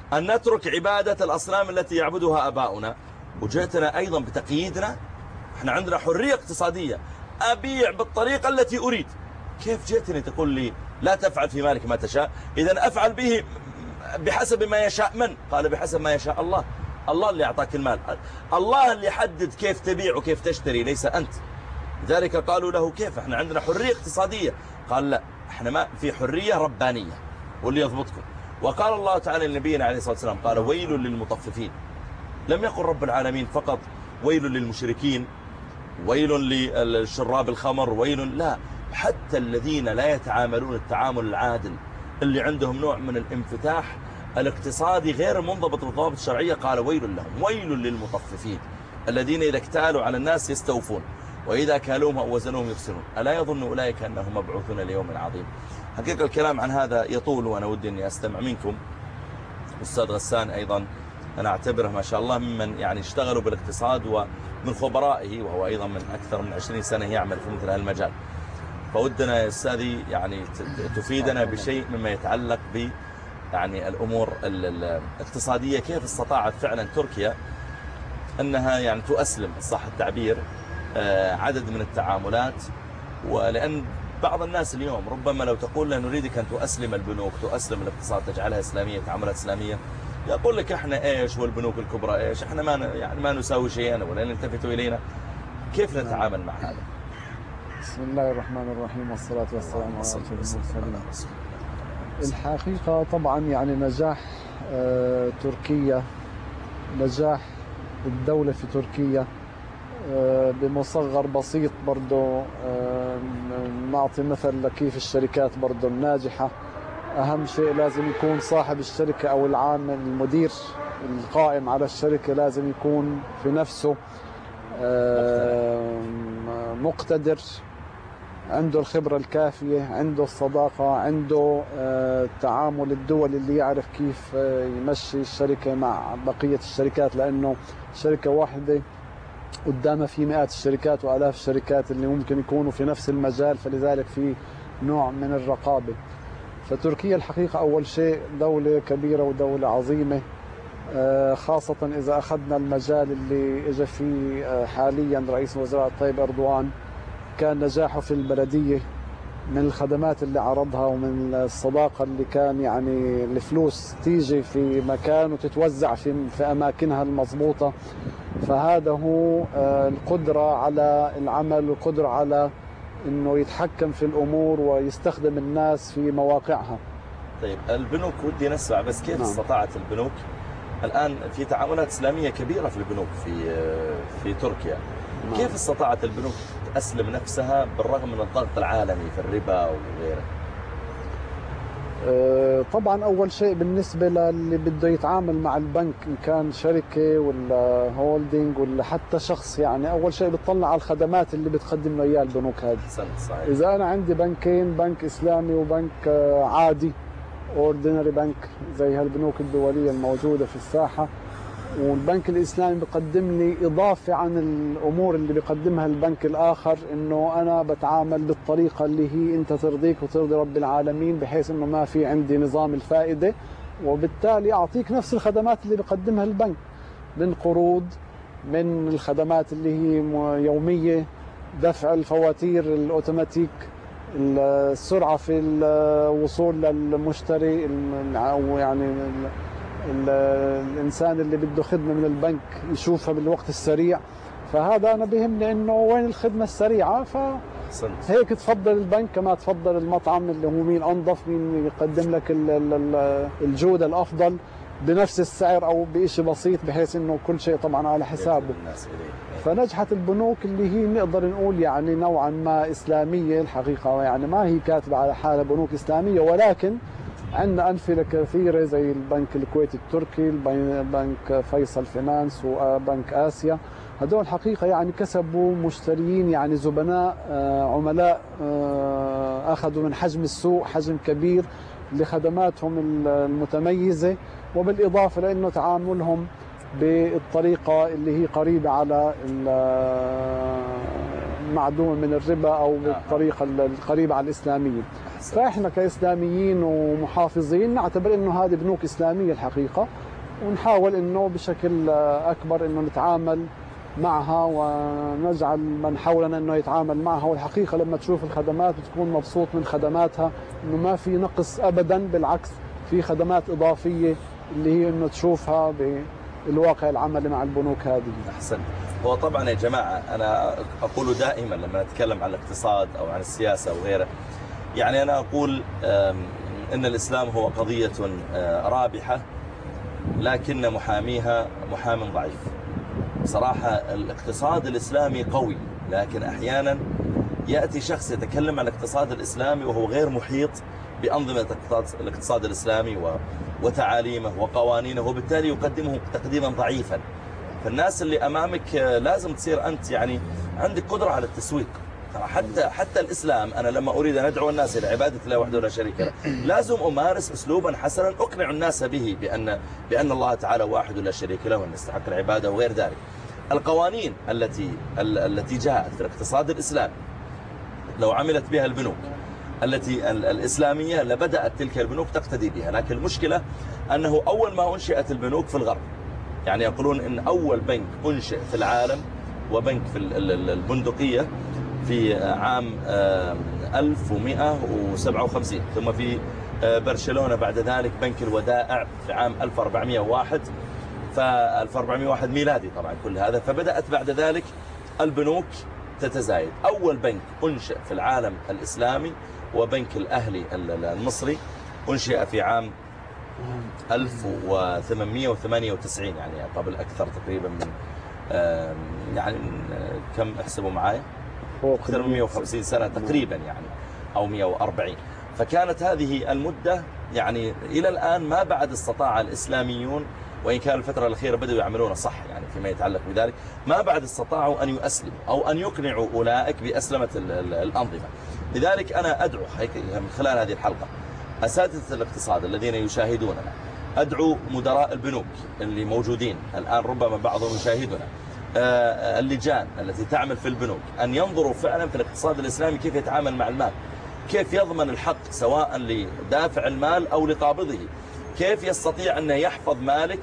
أن نترك عبادة الأصنام التي يعبدها أباؤنا. وجئتنا أيضا بتقييدنا، احنا عندنا حرية اقتصادية، أبيع بالطريقة التي أريد. كيف جئتني تقول لي لا تفعل في مالك ما تشاء؟ إذن أفعل به بحسب ما يشاء من؟ قال بحسب ما يشاء الله. الله اللي أعطاك المال، الله اللي يحدد كيف تبيع وكيف تشتري، ليس أنت. لذلك قالوا له كيف احنا عندنا حرية اقتصادية؟ قال لا، احنا ما في حرية ربانية واللي يضبطكم. وقال الله تعالى لنبينا عليه الصلاة والسلام قال ويل للمطففين. لم يقل رب العالمين فقط ويل للمشركين، ويل للشراب الخمر، ويل، لا، حتى الذين لا يتعاملون التعامل العادل، اللي عندهم نوع من الانفتاح الاقتصادي غير منضبط بالضوابط الشرعية، قال ويل لهم، ويل للمطففين الذين إذا اكتالوا على الناس يستوفون وإذا كالوهم أو وزنوهم يخسرون ألا يظن أولئك أنهم مبعوثون ليوم عظيم. حقيقة الكلام عن هذا يطول، وأنا ودي أني أستمع منكم. أستاذ غسان أيضا أنا أعتبره ما شاء الله ممن يعني اشتغلوا بالاقتصاد ومن خبرائه، وهو أيضا من أكثر من عشرين سنة يعمل في مثل هالمجال. فودنا يا أستاذي يعني تفيدنا بشيء مما يتعلق ب يعني الأمور الاقتصادية، كيف استطاعت فعلا تركيا أنها يعني تؤسلم صح التعبير عدد من التعاملات. ولأن بعض الناس اليوم ربما لو تقول له نريدك أن تؤسلم البنوك، تؤسلم الاقتصاد، تجعلها إسلامية، تعاملات إسلامية، يقول لك احنا ايش والبنوك الكبرى ايش، احنا ما يعني ما نساوي شيئا ولا يلتفتوا الينا. كيف نتعامل مع هذا؟ بسم الله الرحمن الرحيم والصلاة والسلام على رسول الله. الحقيقة طبعا يعني نجاح آه تركيا، نجاح الدولة في تركيا آه بمصغر بسيط برضو. آه نعطي مثل لكيف الشركات برضو الناجحة، أهم شيء لازم يكون صاحب الشركة أو العامل المدير القائم على الشركة لازم يكون في نفسه مقتدر، عنده الخبرة الكافية، عنده الصداقة، عنده التعامل الدولي اللي يعرف كيف يمشي الشركة مع بقية الشركات، لأنه شركة واحدة قدامها في مئات الشركات وآلاف الشركات اللي ممكن يكونوا في نفس المجال، فلذلك في نوع من الرقابة. فتركيا الحقيقة أول شيء دولة كبيرة ودولة عظيمة، خاصة إذا أخذنا المجال اللي إجا فيه حاليا رئيس الوزراء طيب أردوغان، كان نجاحه في البلدية من الخدمات اللي عرضها ومن الصداقة اللي كان يعني الفلوس تيجي في مكان وتتوزع في في أماكنها المضبوطة. فهذا هو القدرة على العمل والقدرة على انه يتحكم في الامور ويستخدم الناس في مواقعها. طيب البنوك ودي نسمع بس كيف نعم. استطاعت البنوك الان في تعاملات اسلاميه كبيره في البنوك في في تركيا، نعم. كيف استطاعت البنوك تأسلم نفسها بالرغم من الضغط العالمي في الربا وغيره؟ طبعا اول شيء بالنسبه للي بده يتعامل مع البنك، ان كان شركه ولا هولدينج ولا حتى شخص، يعني اول شيء بتطلع على الخدمات اللي بتقدم له اياها البنوك هذه. صحيح. اذا انا عندي بنكين، بنك اسلامي وبنك عادي اوردينري بنك زي هالبنوك الدوليه الموجوده في الساحه، والبنك الإسلامي بقدم لي إضافة عن الأمور اللي بيقدمها البنك الآخر، إنه أنا بتعامل بالطريقة اللي هي أنت ترضيك وترضي رب العالمين، بحيث إنه ما في عندي نظام الفائدة، وبالتالي أعطيك نفس الخدمات اللي بقدمها البنك من قروض، من الخدمات اللي هي يومية، دفع الفواتير الأوتوماتيك، السرعة في الوصول للمشتري، يعني الإنسان اللي بده خدمة من البنك يشوفها بالوقت السريع. فهذا أنا بيهمني إنه وين الخدمة السريعة، فهيك تفضل البنك كما تفضل المطعم اللي هو مين أنظف، مين يقدم لك الجودة الأفضل بنفس السعر أو بشيء بسيط، بحيث إنه كل شيء طبعا على حسابه. فنجحت البنوك اللي هي نقدر نقول يعني نوعا ما إسلامية الحقيقة، يعني ما هي كاتبة على حالها بنوك إسلامية، ولكن عندنا أمثلة كثيرة زي البنك الكويتي التركي، البنك فيصل فينانس وبنك آسيا. هذول الحقيقة يعني كسبوا مشتريين، يعني زبناء عملاء أخذوا من حجم السوق حجم كبير لخدماتهم المتميزة، وبالإضافة لأنه تعاملهم بالطريقة اللي هي قريبة على معدوم من الربا أو بالطريقة القريبة على الإسلامية. فإحنا كإسلاميين ومحافظين نعتبر أنه هذه بنوك إسلامية الحقيقة، ونحاول أنه بشكل أكبر أنه نتعامل معها ونجعل من حولنا أنه يتعامل معها. والحقيقة لما تشوف الخدمات بتكون مبسوط من خدماتها، أنه ما في نقص أبدا، بالعكس في خدمات إضافية اللي هي أنه تشوفها بالواقع العملي مع البنوك هذه. أحسن. هو طبعا يا جماعة أنا أقول دائما لما نتكلم عن الاقتصاد أو عن السياسة أو غيره، يعني أنا أقول إن الإسلام هو قضية رابحة لكن محاميها محام ضعيف. صراحة الاقتصاد الإسلامي قوي، لكن أحيانا يأتي شخص يتكلم عن الاقتصاد الإسلامي وهو غير محيط بأنظمة الاقتصاد الإسلامي وتعاليمه وقوانينه، وبالتالي يقدمه تقديما ضعيفا. فالناس اللي أمامك لازم تصير أنت يعني عندك قدرة على التسويق. حتى حتى الإسلام أنا لما أريد أن أدعو الناس إلى عبادة الله وحده لا شريك له لازم أمارس أسلوبا حسنا أقنع الناس به بأن بأن الله تعالى واحد لا شريك له وأن يستحق العبادة وغير ذلك. القوانين التي التي جاءت في الاقتصاد الإسلامي لو عملت بها البنوك التي الإسلامية لبدأت تلك البنوك تقتدي بها، لكن المشكلة أنه أول ما أنشئت البنوك في الغرب، يعني يقولون إن أول بنك أنشئ في العالم وبنك في البندقية في عام ألف ومئة وسبعة وخمسين، ثم في برشلونة بعد ذلك بنك الودائع في عام ألف وأربعمئة وواحد، ف ألف وأربعمئة وواحد ميلادي طبعا كل هذا. فبدأت بعد ذلك البنوك تتزايد. أول بنك أنشئ في العالم الإسلامي وبنك الأهلي المصري أنشئ في عام ألف وثمانمئة وثمانية وتسعين، يعني قبل أكثر تقريبا من يعني كم احسبوا معايا أكثر من مئة وخمسين سنة تقريبا يعني أو مئة وأربعين. فكانت هذه المدة يعني إلى الآن ما بعد استطاع الإسلاميون، وإن كان الفترة الأخيرة بدأوا يعملون صح يعني فيما يتعلق بذلك، ما بعد استطاعوا أن يؤسلموا أو أن يقنعوا أولئك بأسلمة الأنظمة. لذلك أنا أدعو من خلال هذه الحلقة أساتذة الاقتصاد الذين يشاهدوننا، أدعو مدراء البنوك اللي موجودين الآن ربما بعضهم يشاهدنا، اللجان التي تعمل في البنوك، أن ينظروا فعلا في الاقتصاد الإسلامي كيف يتعامل مع المال، كيف يضمن الحق سواء لدافع المال أو لقابضه، كيف يستطيع أن يحفظ مالك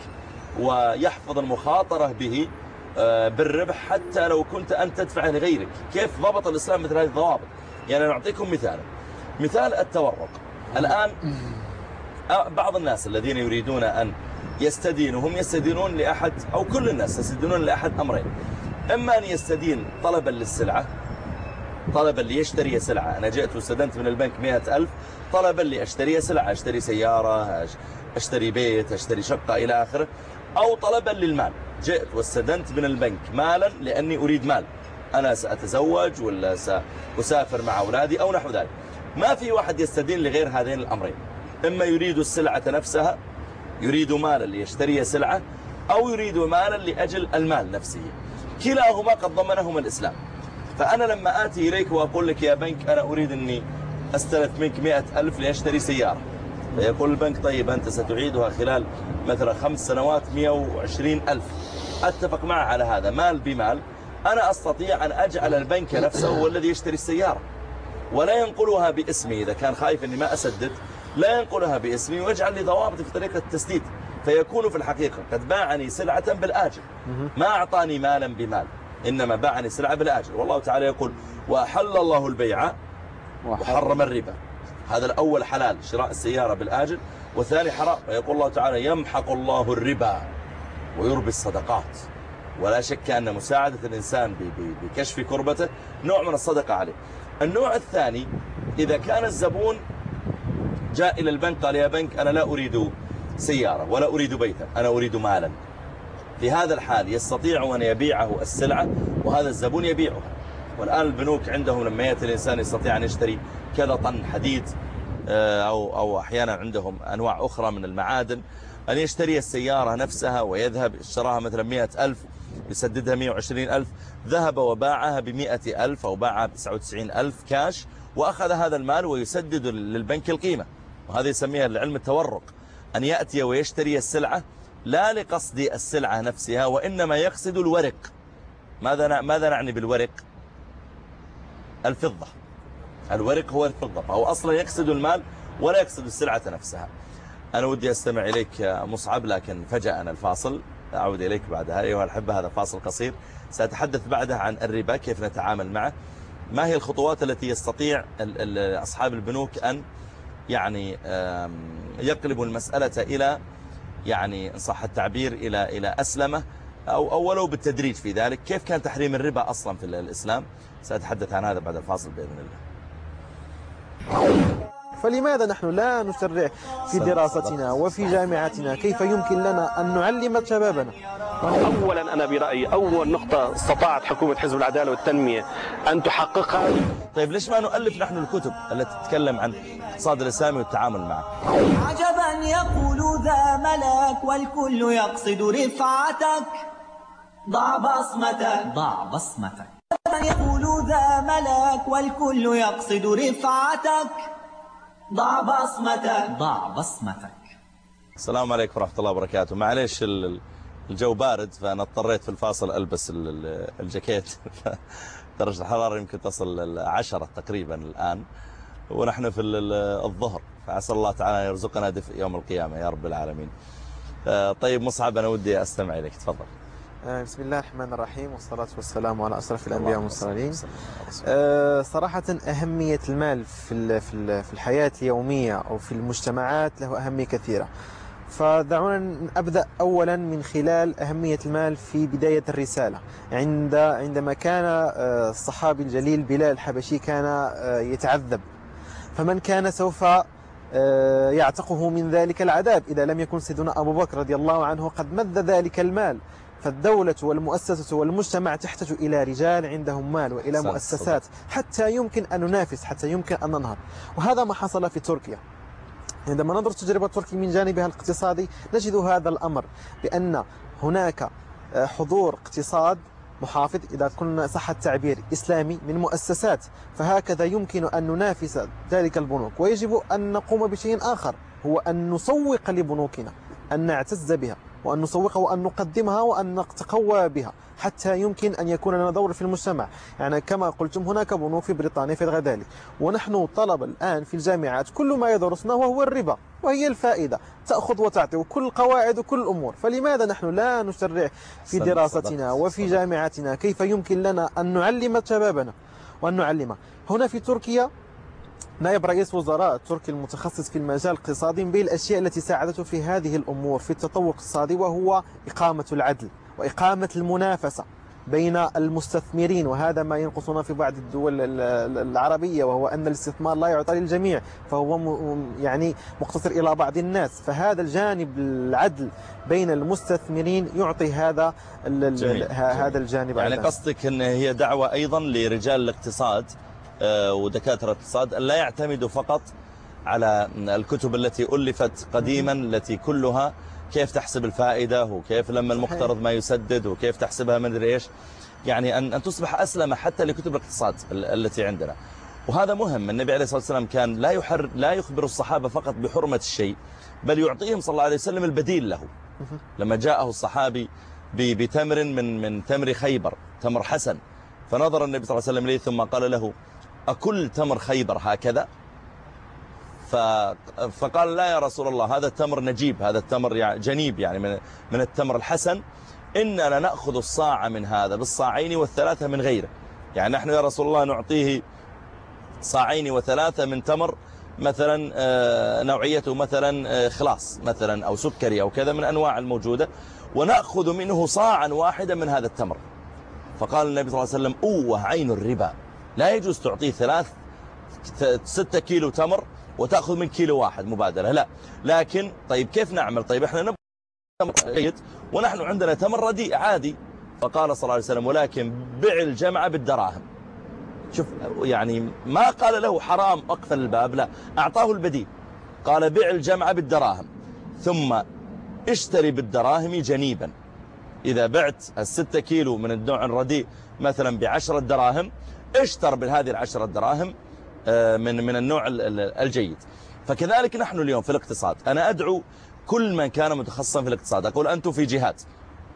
ويحفظ المخاطرة به بالربح حتى لو كنت أن تدفع لغيرك. كيف ضبط الإسلام مثل هذه الضوابط؟ يعني نعطيكم مثال مثال التورق. الآن بعض الناس الذين يريدون أن يستدينوا هم يستدينون لأحد، أو كل الناس يستدينون لأحد أمرين: إما أن يستدين طلبا للسلعة، طلبا ليشتري سلعة، أنا جئت واستدنت من البنك مئة ألف طلبا لأشتري سلعة، أشتري سيارة، أشتري بيت، أشتري شقة إلى آخره، أو طلبا للمال، جئت واستدنت من البنك مالا لأني أريد مال، أنا سأتزوج ولا سأسافر مع أولادي أو نحو ذلك. ما في واحد يستدين لغير هذين الأمرين، إما يريد السلعة نفسها، يريد مالا ليشتري سلعة، أو يريد مالا لأجل المال نفسه، كلاهما قد ضمنهما الإسلام. فأنا لما آتي إليك وأقول لك يا بنك أنا أريد أني أستلف منك مئة ألف لأشتري سيارة، فيقول البنك طيب أنت ستعيدها خلال مثلا خمس سنوات مئة وعشرين ألف، أتفق معه على هذا مال بمال. أنا أستطيع أن أجعل البنك نفسه هو الذي يشتري السيارة، ولا ينقلها باسمي إذا كان خايف أني ما أسدد، لا ينقلها باسمي ويجعل لي ضوابط في طريقة التسديد، فيكون في الحقيقة قد باعني سلعة بالآجل، ما أعطاني مالا بمال، إنما باعني سلعة بالآجل. والله تعالى يقول وأحل الله البيع وحرم الربا. هذا الأول حلال شراء السيارة بالآجل، والثاني حرام. ويقول الله تعالى يمحق الله الربا ويربي الصدقات. ولا شك أن مساعدة الإنسان بكشف كربته نوع من الصدقة عليه. النوع الثاني إذا كان الزبون جاء إلى البنك قال يا بنك أنا لا أريد سيارة ولا أريد بيتا، أنا أريد مالا، في هذا الحال يستطيع أن يبيعه السلعة وهذا الزبون يبيعها. والآن البنوك عندهم لما يأتي الإنسان يستطيع أن يشتري كذا طن حديد أو, أو أحيانا عندهم أنواع أخرى من المعادن، أن يشتري السيارة نفسها ويذهب اشتراها مثلا مئة ألف يسددها مئة وعشرين ألف، ذهب وباعها بمئة ألف أو باعها بتسعة وتسعين ألف كاش وأخذ هذا المال ويسدد للبنك القيمة. وهذا يسميها العلم التورق، أن يأتي ويشتري السلعة لا لقصد السلعة نفسها وإنما يقصد الورق. ماذا ماذا نعني بالورق؟ الفضة. الورق هو الفضة، فهو أصلا يقصد المال ولا يقصد السلعة نفسها. أنا ودي أستمع إليك مصعب، لكن فجأنا الفاصل. أعود إليك بعدها أيها الأحبة. هذا فاصل قصير سأتحدث بعدها عن الربا، كيف نتعامل معه، ما هي الخطوات التي يستطيع أصحاب البنوك أن يعني يقلبوا المسألة إلى يعني إن صح التعبير إلى إلى أسلمة أو أولو بالتدريج في ذلك. كيف كان تحريم الربا أصلا في الإسلام؟ سأتحدث عن هذا بعد الفاصل بإذن الله. فلماذا نحن لا نشرع في دراستنا وفي جامعاتنا كيف يمكن لنا أن نعلم شبابنا؟ أولا أنا برأيي أول نقطة استطاعت حكومة حزب العدالة والتنمية أن تحققها. طيب ليش ما نؤلف نحن الكتب التي تتكلم عن الاقتصاد الإسلامي والتعامل معه؟ عجبا يقول ذا ملك والكل يقصد رفعتك، ضع بصمتك ضع بصمتك. عجبا يقول ذا ملك والكل يقصد رفعتك، ضع بصمتك ضع بصمتك. السلام عليكم ورحمة الله وبركاته. معليش الجو بارد فأنا اضطريت في الفاصل ألبس الجاكيت. درجة الحرارة يمكن تصل عشرة تقريبا الآن ونحن في الظهر، فعسى الله تعالى يرزقنا دفء يوم القيامة يا رب العالمين. طيب مصعب أنا ودي أستمع إليك، تفضل. بسم الله الرحمن الرحيم، والصلاة والسلام على أشرف الأنبياء والمرسلين. أه صراحة أهمية المال في في الحياة اليومية أو في المجتمعات له أهمية كثيرة. فدعونا أبدأ أولا من خلال أهمية المال في بداية الرسالة. عند عندما كان الصحابي الجليل بلال الحبشي كان يتعذب، فمن كان سوف يعتقه من ذلك العذاب إذا لم يكن سيدنا أبو بكر رضي الله عنه قد مد ذلك المال. فالدولة والمؤسسة والمجتمع تحتاج إلى رجال عندهم مال وإلى مؤسسات حتى يمكن أن ننافس، حتى يمكن أن ننهض. وهذا ما حصل في تركيا. عندما ننظر تجربة تركيا من جانبها الاقتصادي نجد هذا الأمر، بأن هناك حضور اقتصاد محافظ إذا كنا صح التعبير إسلامي من مؤسسات، فهكذا يمكن أن ننافس ذلك البنوك. ويجب أن نقوم بشيء آخر، هو أن نسوق لبنوكنا، أن نعتز بها وأن نسوقها وأن نقدمها وأن نتقوى بها حتى يمكن أن يكون لنا دور في المجتمع. يعني كما قلتم هناك بنوك في بريطانيا في ذلك، ونحن طلب الآن في الجامعات كل ما يدرسنا وهو الربا وهي الفائدة، تأخذ وتعطي وكل القواعد وكل الأمور. فلماذا نحن لا نشرع في دراستنا وفي جامعاتنا كيف يمكن لنا أن نعلم شبابنا وأن نعلمه؟ هنا في تركيا نائب رئيس وزراء التركي المتخصص في المجال الاقتصادي بين الأشياء التي ساعدته في هذه الأمور في التطور الاقتصادي وهو إقامة العدل وإقامة المنافسة بين المستثمرين، وهذا ما ينقصنا في بعض الدول العربية، وهو أن الاستثمار لا يعطى للجميع، فهو يعني مقتصر إلى بعض الناس. فهذا الجانب العدل بين المستثمرين يعطي هذا جميل. هذا الجانب. يعني قصدك أن هي دعوة أيضا لرجال الاقتصاد ودكاترة الاقتصاد أن لا يعتمدوا فقط على الكتب التي ألفت قديما التي كلها كيف تحسب الفائدة وكيف لما المقترض ما يسدد وكيف تحسبها من ايش، يعني أن أن تصبح أسلمة حتى لكتب الاقتصاد التي عندنا. وهذا مهم. النبي عليه الصلاة والسلام كان لا يحر لا يخبر الصحابة فقط بحرمة الشيء، بل يعطيهم صلى الله عليه وسلم البديل له. لما جاءه الصحابي بتمر من من تمر خيبر، تمر حسن، فنظر النبي صلى الله عليه وسلم إليه ثم قال له: أكل تمر خيبر هكذا؟ فقال: لا يا رسول الله، هذا التمر نجيب، هذا التمر يعني جنيب، يعني من من التمر الحسن، إننا نأخذ الصاع من هذا بالصاعين والثلاثة من غيره. يعني نحن يا رسول الله نعطيه صاعين وثلاثة من تمر مثلا نوعيته مثلا خلاص مثلا أو سكري أو كذا من أنواع الموجودة، ونأخذ منه صاعا واحدا من هذا التمر. فقال النبي صلى الله عليه وسلم: أوه عين الربا، لا يجوز تعطيه ثلاث ستة كيلو تمر وتأخذ من كيلو واحد مبادلة، لا. لكن طيب كيف نعمل؟ طيب احنا نبغى تمر جيد ونحن عندنا تمر رديء عادي. فقال صلى الله عليه وسلم: ولكن بع الجمع بالدراهم. شوف، يعني ما قال له حرام اقفل الباب، لا، أعطاه البديل. قال: بع الجمع بالدراهم ثم اشتري بالدراهم جنيبا. إذا بعت الستة كيلو من النوع الرديء مثلا بعشرة دراهم، اشتر بهذه العشرة دراهم من من النوع الجيد. فكذلك نحن اليوم في الاقتصاد، أنا أدعو كل من كان متخصصا في الاقتصاد، أقول أنتم في جهات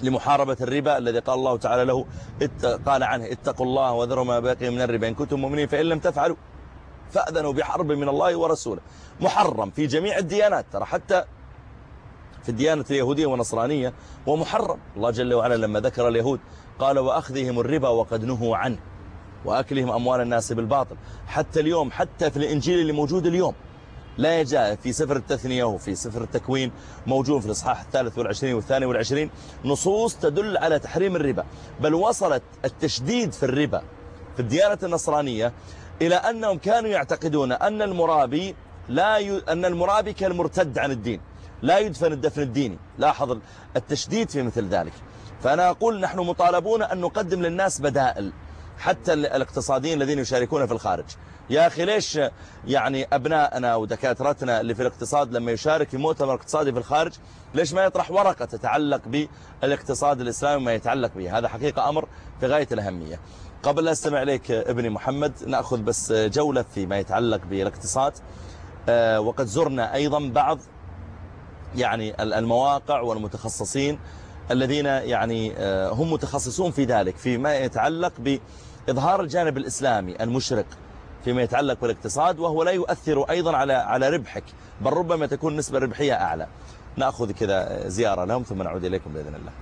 لمحاربة الربا الذي قال الله تعالى له قال عنه اتقوا الله وذروا ما بقي من الربا إن كنتم مؤمنين فإن لم تفعلوا فأذنوا بحرب من الله ورسوله. محرم في جميع الديانات، ترى حتى في الديانة اليهودية والنصرانية ومحرم. الله جل وعلا لما ذكر اليهود قال وأخذهم الربا وقد نهوا عنه وأكلهم أموال الناس بالباطل. حتى اليوم حتى في الإنجيل اللي موجود اليوم لا يجاء في سفر التثنية وفي سفر التكوين موجود في الإصحاح الثالث والعشرين والثاني والعشرين نصوص تدل على تحريم الربا، بل وصلت التشديد في الربا في الديانة النصرانية إلى أنهم كانوا يعتقدون أن المرابي لا ي... أن المرابي كالمرتد عن الدين لا يدفن الدفن الديني. لاحظ التشديد في مثل ذلك. فأنا أقول نحن مطالبون أن نقدم للناس بدائل، حتى الاقتصاديين الذين يشاركون في الخارج. يا أخي ليش يعني أبنائنا ودكاترتنا اللي في الاقتصاد لما يشارك في مؤتمر اقتصادي في الخارج ليش ما يطرح ورقة تتعلق بالاقتصاد الإسلامي ما يتعلق به؟ هذا حقيقة أمر في غاية الأهمية. قبل لا أستمع إليك ابني محمد نأخذ بس جولة فيما يتعلق بالاقتصاد. وقد زرنا أيضا بعض يعني المواقع والمتخصصين الذين يعني هم متخصصون في ذلك فيما يتعلق بإظهار الجانب الإسلامي المشرق فيما يتعلق بالاقتصاد، وهو لا يؤثر أيضا على على ربحك، بل ربما تكون نسبة ربحية أعلى. نأخذ كذا زيارة لهم ثم نعود إليكم بإذن الله.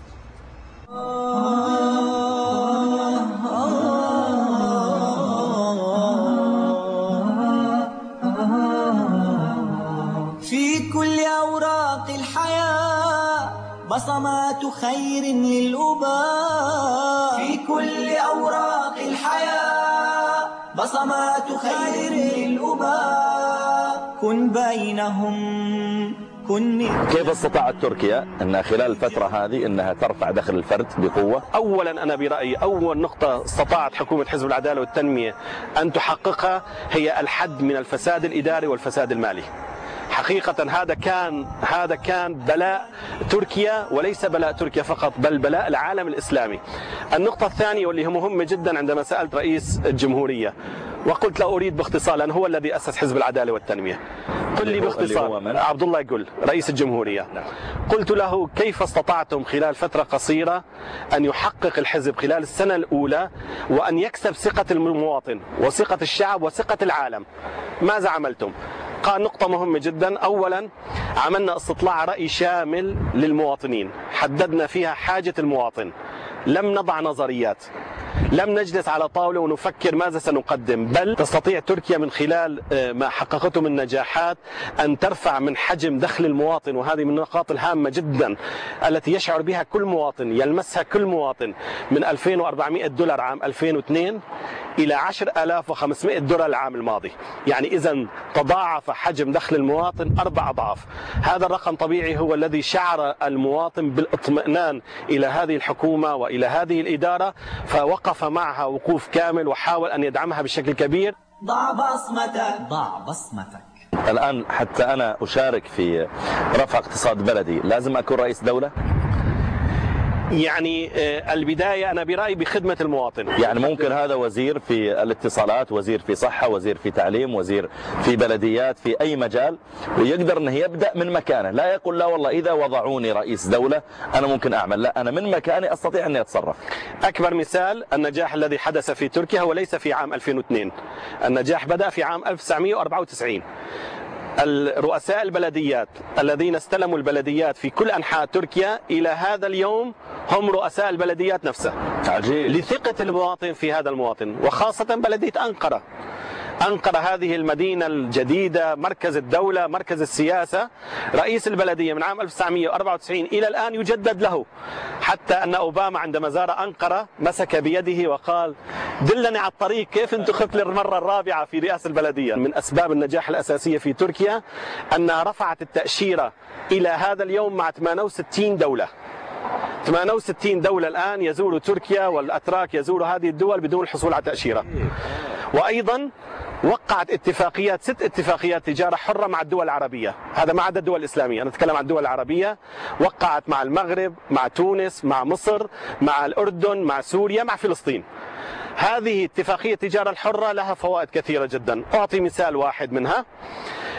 في كل أوراق الحياة بصمات خير للأباء، في كل أوراق الحياة بصمات خير للأباء، كن بينهم كن. كيف استطاعت تركيا أن خلال الفترة هذه أنها ترفع دخل الفرد بقوة؟ أولا أنا برأيي أول نقطة استطاعت حكومة حزب العدالة والتنمية أن تحققها هي الحد من الفساد الإداري والفساد المالي. حقيقة هذا كان هذا كان بلاء تركيا، وليس بلاء تركيا فقط بل بلاء العالم الإسلامي. النقطة الثانية واللي هي مهمة جدا عندما سألت رئيس الجمهورية وقلت له أريد باختصار لأنه هو الذي أسس حزب العدالة والتنمية، قل لي باختصار عبد الله يقول رئيس الجمهورية. قلت له كيف استطعتم خلال فترة قصيرة أن يحقق الحزب خلال السنة الأولى وأن يكسب ثقة المواطن وثقة الشعب وثقة العالم؟ ماذا عملتم؟ قال نقطة مهمة جدا. أولا عملنا استطلاع رأي شامل للمواطنين، حددنا فيها حاجة المواطن، لم نضع نظريات، لم نجلس على طاولة ونفكر ماذا سنقدم، بل تستطيع تركيا من خلال ما حققته من نجاحات أن ترفع من حجم دخل المواطن، وهذه من النقاط الهامة جدا التي يشعر بها كل مواطن، يلمسها كل مواطن، من ألفين وأربعمائة دولار عام ألفين واثنين إلى عشرة آلاف وخمسمائة دولار العام الماضي. يعني إذا تضاعف حجم دخل المواطن أربع أضعاف. هذا الرقم طبيعي هو الذي شعر المواطن بالاطمئنان إلى هذه الحكومة وإلى هذه الإدارة، فوقف معها وقوف كامل وحاول أن يدعمها بشكل كبير. ضع بصمتك ضع بصمتك. الآن حتى أنا أشارك في رفع اقتصاد بلدي لازم أكون رئيس دولة؟ يعني البداية أنا برأيي بخدمة المواطن. يعني ممكن هذا وزير في الاتصالات، وزير في صحة، وزير في تعليم، وزير في بلديات، في أي مجال، ويقدر أنه يبدأ من مكانه، لا يقول لا والله إذا وضعوني رئيس دولة أنا ممكن أعمل، لا أنا من مكاني أستطيع أن أتصرف. أكبر مثال النجاح الذي حدث في تركيا هو ليس في عام ألفين واثنين، النجاح بدأ في عام ألف وتسعمائة وأربعة وتسعين. الرؤساء البلديات الذين استلموا البلديات في كل أنحاء تركيا إلى هذا اليوم هم رؤساء البلديات نفسها. عجيب. لثقة المواطن في هذا المواطن، وخاصة بلدية أنقرة. أنقرة هذه المدينة الجديدة، مركز الدولة، مركز السياسة. رئيس البلدية من عام ألف وتسعمائة وأربعة وتسعين إلى الآن يجدد له، حتى أن أوباما عندما زار أنقرة مسك بيده وقال دلني على الطريق كيف انتخبت للمرة الرابعة في رئاسة البلدية. من أسباب النجاح الأساسية في تركيا أنها رفعت التأشيرة إلى هذا اليوم مع ثمانية وستين دولة. ثمانية وستين دولة الآن يزوروا تركيا، والأتراك يزوروا هذه الدول بدون الحصول على تأشيرة. وأيضا وقعت اتفاقيات ست اتفاقيات تجارة حرة مع الدول العربية، هذا ما عدا الدول الإسلامية، أنا أتكلم عن الدول العربية. وقعت مع المغرب، مع تونس، مع مصر، مع الأردن، مع سوريا، مع فلسطين. هذه اتفاقية التجارة الحرة لها فوائد كثيرة جدا. أعطي مثال واحد منها.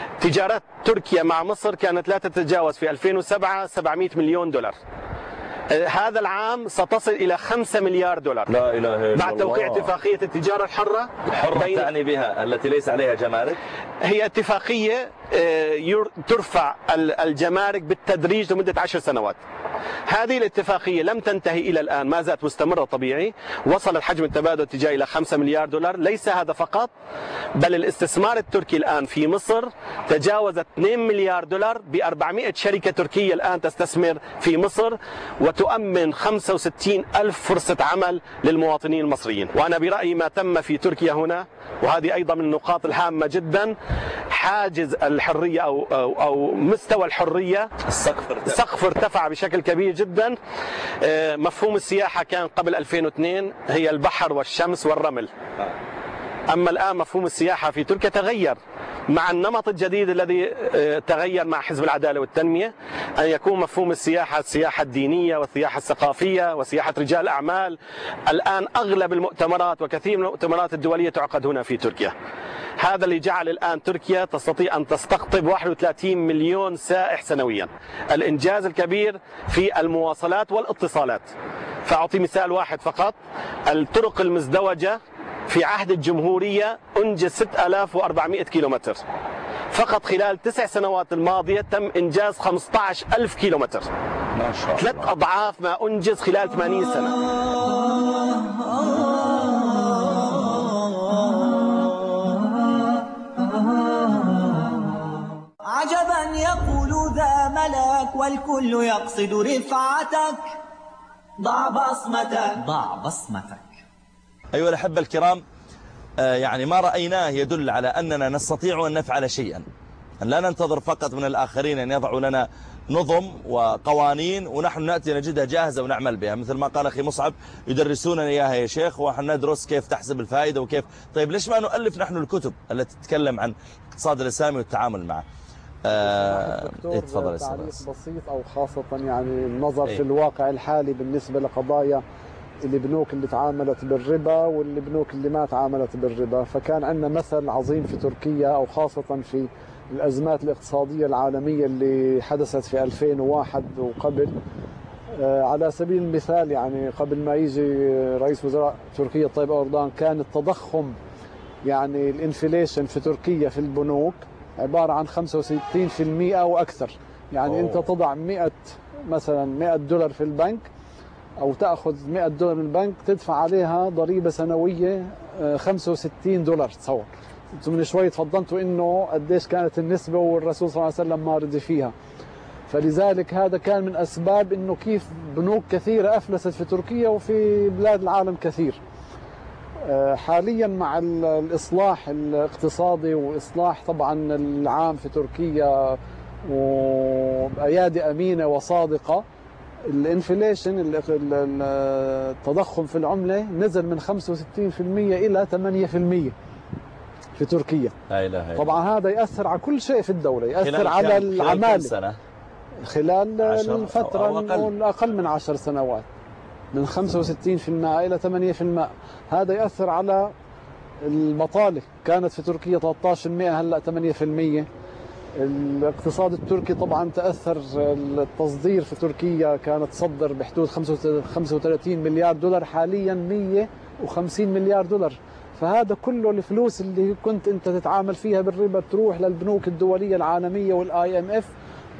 تجارات تركيا مع مصر كانت لا تتجاوز في ألفين وسبعة سبعمائة مليون دولار. هذا العام ستصل إلى خمسة مليار دولار. لا إله إلا الله. بعد توقيع اتفاقية التجارة الحرة. حرة تعني بها التي ليس عليها جمارك؟ هي اتفاقية ترفع الجمارك بالتدريج لمدة عشر سنوات. هذه الاتفاقية لم تنتهي إلى الآن، ما زالت مستمرة طبيعي. وصل حجم التبادل التجاري إلى خمسة مليار دولار. ليس هذا فقط، بل الاستثمار التركي الآن في مصر تجاوز اثنين مليار دولار ب أربعمائة شركة تركية الآن تستثمر في مصر وتؤمن خمسة وستين ألف فرصة عمل للمواطنين المصريين. وأنا برأيي ما تم في تركيا هنا، وهذه أيضا من النقاط الهامة جدا، حاجز الحرية أو, أو, أو مستوى الحرية السقف ارتفع. السقف ارتفع بشكل كبير جدا. مفهوم السياحة كان قبل ألفين واثنين هي البحر والشمس والرمل، أما الآن مفهوم السياحة في تركيا تغير مع النمط الجديد الذي تغير مع حزب العدالة والتنمية، أن يكون مفهوم السياحة السياحة الدينية والسياحة الثقافية وسياحة رجال أعمال. الآن أغلب المؤتمرات وكثير من المؤتمرات الدولية تعقد هنا في تركيا. هذا اللي جعل الآن تركيا تستطيع أن تستقطب واحد وثلاثين مليون سائح سنويا. الإنجاز الكبير في المواصلات والاتصالات. فأعطي مثال واحد فقط، الطرق المزدوجة في عهد الجمهورية أنجز ستة آلاف وأربعمائة كيلومتر، فقط خلال تسع سنوات الماضية تم إنجاز خمسة عشر ألف كيلومتر، ما شاء الله. ثلاث أضعاف ما أنجز خلال ثمانين سنة. عجبا يقول ذا ملك والكل يقصد رفعتك، ضع بصمتك ضع بصمتك. أيها الأحبة الكرام، يعني ما رأيناه يدل على أننا نستطيع أن نفعل شيئا، أن لا ننتظر فقط من الآخرين أن يضعوا لنا نظم وقوانين ونحن نأتي نجدها جاهزة ونعمل بها. مثل ما قال أخي مصعب، يدرسوننا إياها يا شيخ ونحن ندرس كيف تحسب الفائدة وكيف. طيب ليش ما نؤلف نحن الكتب التي تتكلم عن الاقتصاد الإسلامي والتعامل معه؟ آه تفضل. تعليق بسيط أو خاصة يعني النظر إيه؟ في الواقع الحالي بالنسبة لقضايا البنوك اللي تعاملت بالربا والبنوك اللي ما تعاملت بالربا. فكان عندنا مثل عظيم في تركيا، أو خاصة في الأزمات الاقتصادية العالمية اللي حدثت في ألفين وواحد وقبل. على سبيل المثال يعني قبل ما يجي رئيس وزراء تركيا طيب أردوغان، كان التضخم يعني الانفليشن في تركيا في البنوك عبارة عن خمسة وستين بالمئة أو أكثر. يعني أوه. أنت تضع مئة مثلا مئة دولار في البنك، أو تأخذ مئة دولار من البنك تدفع عليها ضريبة سنوية خمسة وستين دولار. تصور أنتم من شوي تفضلتوا إنه قديش كانت النسبة والرسول صلى الله عليه وسلم ما رضي فيها. فلذلك هذا كان من أسباب إنه كيف بنوك كثيرة أفلست في تركيا وفي بلاد العالم كثير. حاليا مع الإصلاح الاقتصادي وإصلاح طبعا العام في تركيا وبأيادي أمينة وصادقة، الانفليشن التضخم في العملة نزل من خمسة وستين بالمئة إلى ثمانية بالمئة في تركيا. لا إله إلا طبعا هذا يأثر على كل شيء في الدولة، يأثر على العمالة خلال الفترة أقل من عشر سنوات، من خمسة وستين بالمئة إلى ثمانية بالمئة. هذا يأثر على البطالة، كانت في تركيا ثلاثة عشر بالمئة هلأ ثمانية بالمئة. الاقتصاد التركي طبعا تأثر، التصدير في تركيا كانت تصدر بحدود خمسة وثلاثين مليار دولار، حاليا مئة وخمسين مليار دولار. فهذا كله الفلوس اللي كنت انت تتعامل فيها بالربا تروح للبنوك الدولية العالمية والاي ام اف،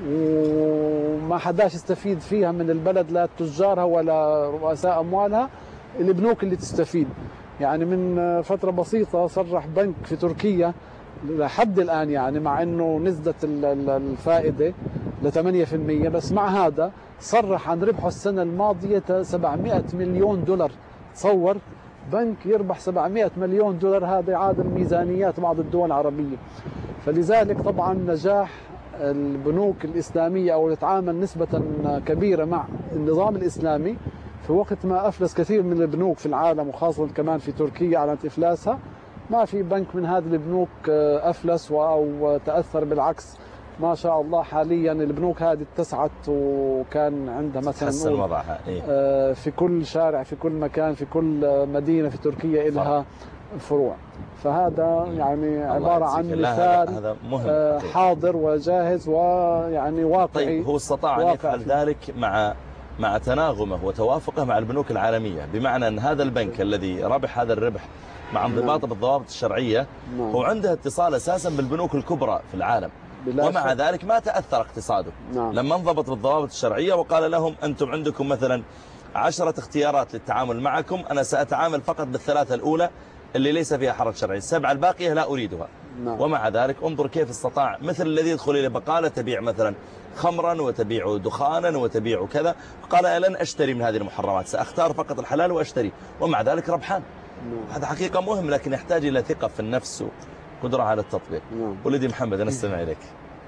وما حداش يستفيد فيها من البلد، لا تجارها ولا رؤساء اموالها، البنوك اللي تستفيد. يعني من فترة بسيطة صرح بنك في تركيا لحد الآن، يعني مع أنه نزلت الفائدة ل ثمانية بالمئة، بس مع هذا صرح عن ربحه السنة الماضية سبعمئة مليون دولار. تصور بنك يربح سبعمئة مليون دولار، هذا يعادل ميزانيات بعض الدول العربية. فلذلك طبعا نجاح البنوك الإسلامية أو تتعامل نسبة كبيرة مع النظام الإسلامي في وقت ما أفلس كثير من البنوك في العالم، وخاصة كمان في تركيا أعلنت إفلاسها. ما في بنك من هذه البنوك أفلس أو تأثر، بالعكس ما شاء الله حاليا البنوك هذه اتسعت، وكان عندها مثلا وضعها إيه؟ في كل شارع في كل مكان في كل مدينة في تركيا لها فروع. فهذا يعني عبارة عن مثال حاضر وجاهز ويعني واقعي. طيب هو استطاع أن يفعل ذلك مع مع تناغمه وتوافقه مع البنوك العالمية، بمعنى أن هذا البنك الذي ربح هذا الربح مع انضباطه بالضوابط الشرعية هو عنده اتصال أساسا بالبنوك الكبرى في العالم، ومع ذلك ما تأثر اقتصاده لما انضبط بالضوابط الشرعية وقال لهم أنتم عندكم مثلا عشرة اختيارات للتعامل معكم، أنا سأتعامل فقط بالثلاثة الأولى اللي ليس فيها حرج شرعي، السبعة الباقية لا أريدها. نعم. ومع ذلك انظر كيف استطاع، مثل الذي يدخل إلى بقالة تبيع مثلا خمرا وتبيع دخانا وتبيع كذا، قال لن أشتري من هذه المحرمات، سأختار فقط الحلال وأشتري، ومع ذلك ربحان. نعم. هذا حقيقة مهم، لكن يحتاج إلى ثقة في النفس وقدرة على التطبيق. نعم. ولدي محمد نستمع إليك.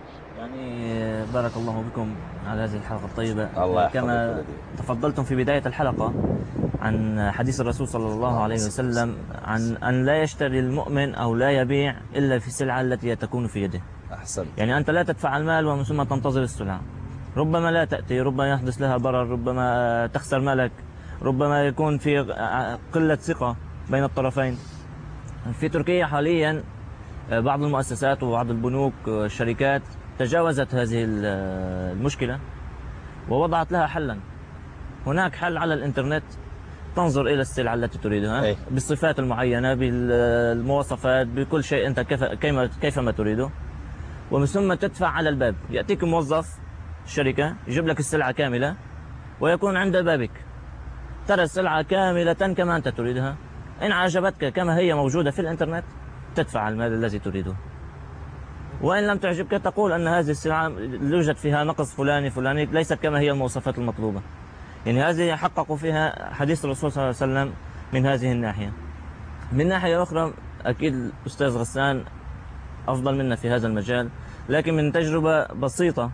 يعني بارك الله بكم على هذه الحلقة الطيبة. الله كما ولدي. تفضلتم في بداية الحلقة عن حديث الرسول صلى الله عليه وسلم عن أن لا يشتري المؤمن أو لا يبيع إلا في السلعة التي تكون في يده. أحسن. يعني أنت لا تدفع المال ومن ثم تنتظر السلعة، ربما لا تأتي، ربما يحدث لها ضرر، ربما تخسر مالك، ربما يكون في قلة ثقة بين الطرفين. في تركيا حاليا بعض المؤسسات وبعض البنوك والشركات تجاوزت هذه المشكلة ووضعت لها حلا. هناك حل على الانترنت، تنظر إلى السلعة التي تريدها أي. بالصفات المعينة، بالمواصفات، بكل شيء أنت كيف كيفما تريده، ومن ثم تدفع على الباب. يأتيك موظف الشركة يجيب لك السلعة كاملة ويكون عند بابك، ترى السلعة كاملة كما أنت تريدها، إن عجبتك كما هي موجودة في الانترنت تدفع المال الذي تريده، وإن لم تعجبك تقول أن هذه السلعة يوجد فيها نقص فلاني فلاني، ليست كما هي المواصفات المطلوبة. يعني هذه حققوا فيها حديث الرسول صلى الله عليه وسلم من هذه الناحية. من ناحية أخرى أكيد الأستاذ غسان أفضل منا في هذا المجال، لكن من تجربة بسيطة،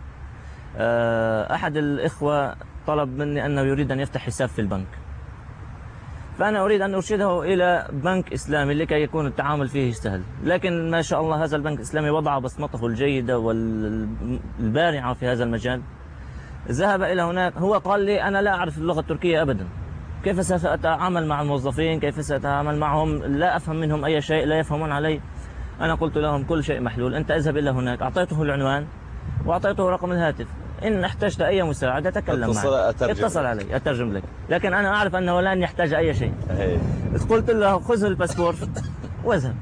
أحد الإخوة طلب مني أنه يريد أن يفتح حساب في البنك، فأنا أريد أن أرشده إلى بنك إسلامي لكي يكون التعامل فيه سهل، لكن ما شاء الله هذا البنك الإسلامي وضع بصمته الجيدة والبارعة في هذا المجال. ذهب إلى هناك، هو قال لي أنا لا أعرف اللغة التركية أبدا، كيف سأتعامل مع الموظفين، كيف سأتعامل معهم، لا أفهم منهم أي شيء، لا يفهمون علي. أنا قلت لهم كل شيء محلول، أنت اذهب إلى هناك. أعطيته العنوان وأعطيته رقم الهاتف، إن احتجت أي مساعدة تكلم معي، اتصل علي أترجم لك، لكن أنا أعرف أنه لن يحتاج أي شيء. قلت له خذ الباسبور واذهب.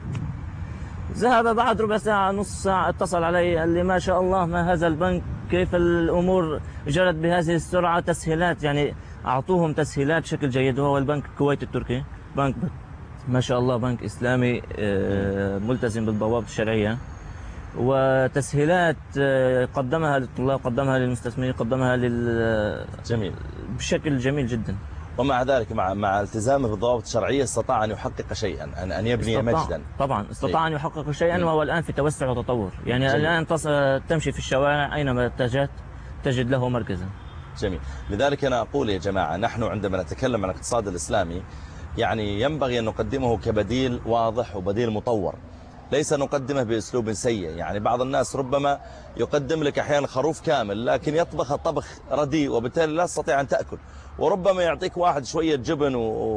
ذهب بعد ربع ساعة نص ساعة اتصل علي، قال لي ما شاء الله ما هذا البنك، كيف الأمور جرت بهذه السرعة، تسهيلات، يعني أعطوهم تسهيلات بشكل جيد. وهو البنك الكويتي التركي، بنك ما شاء الله بنك إسلامي ملتزم بالضوابط الشرعية، وتسهيلات قدمها للطلاب، قدمها للمستثمرين، قدمها لل جميل بشكل جميل جدا. ومع ذلك مع مع التزامه بالضوابط الشرعية استطاع أن يحقق شيئا، أن أن يبني استطاع. مجدا. طبعا استطاع أن يحقق شيئا، وهو الآن في توسع وتطور. يعني جميل. الآن تمشي في الشوارع أينما اتجهت تجد له مركزا. جميل. لذلك أنا أقول يا جماعة، نحن عندما نتكلم عن الاقتصاد الإسلامي يعني ينبغي أن نقدمه كبديل واضح وبديل مطور، ليس نقدمه بأسلوب سيء. يعني بعض الناس ربما يقدم لك أحيانا خروف كامل لكن يطبخ طبخ رديء وبالتالي لا تستطيع أن تأكل، وربما يعطيك واحد شوية جبن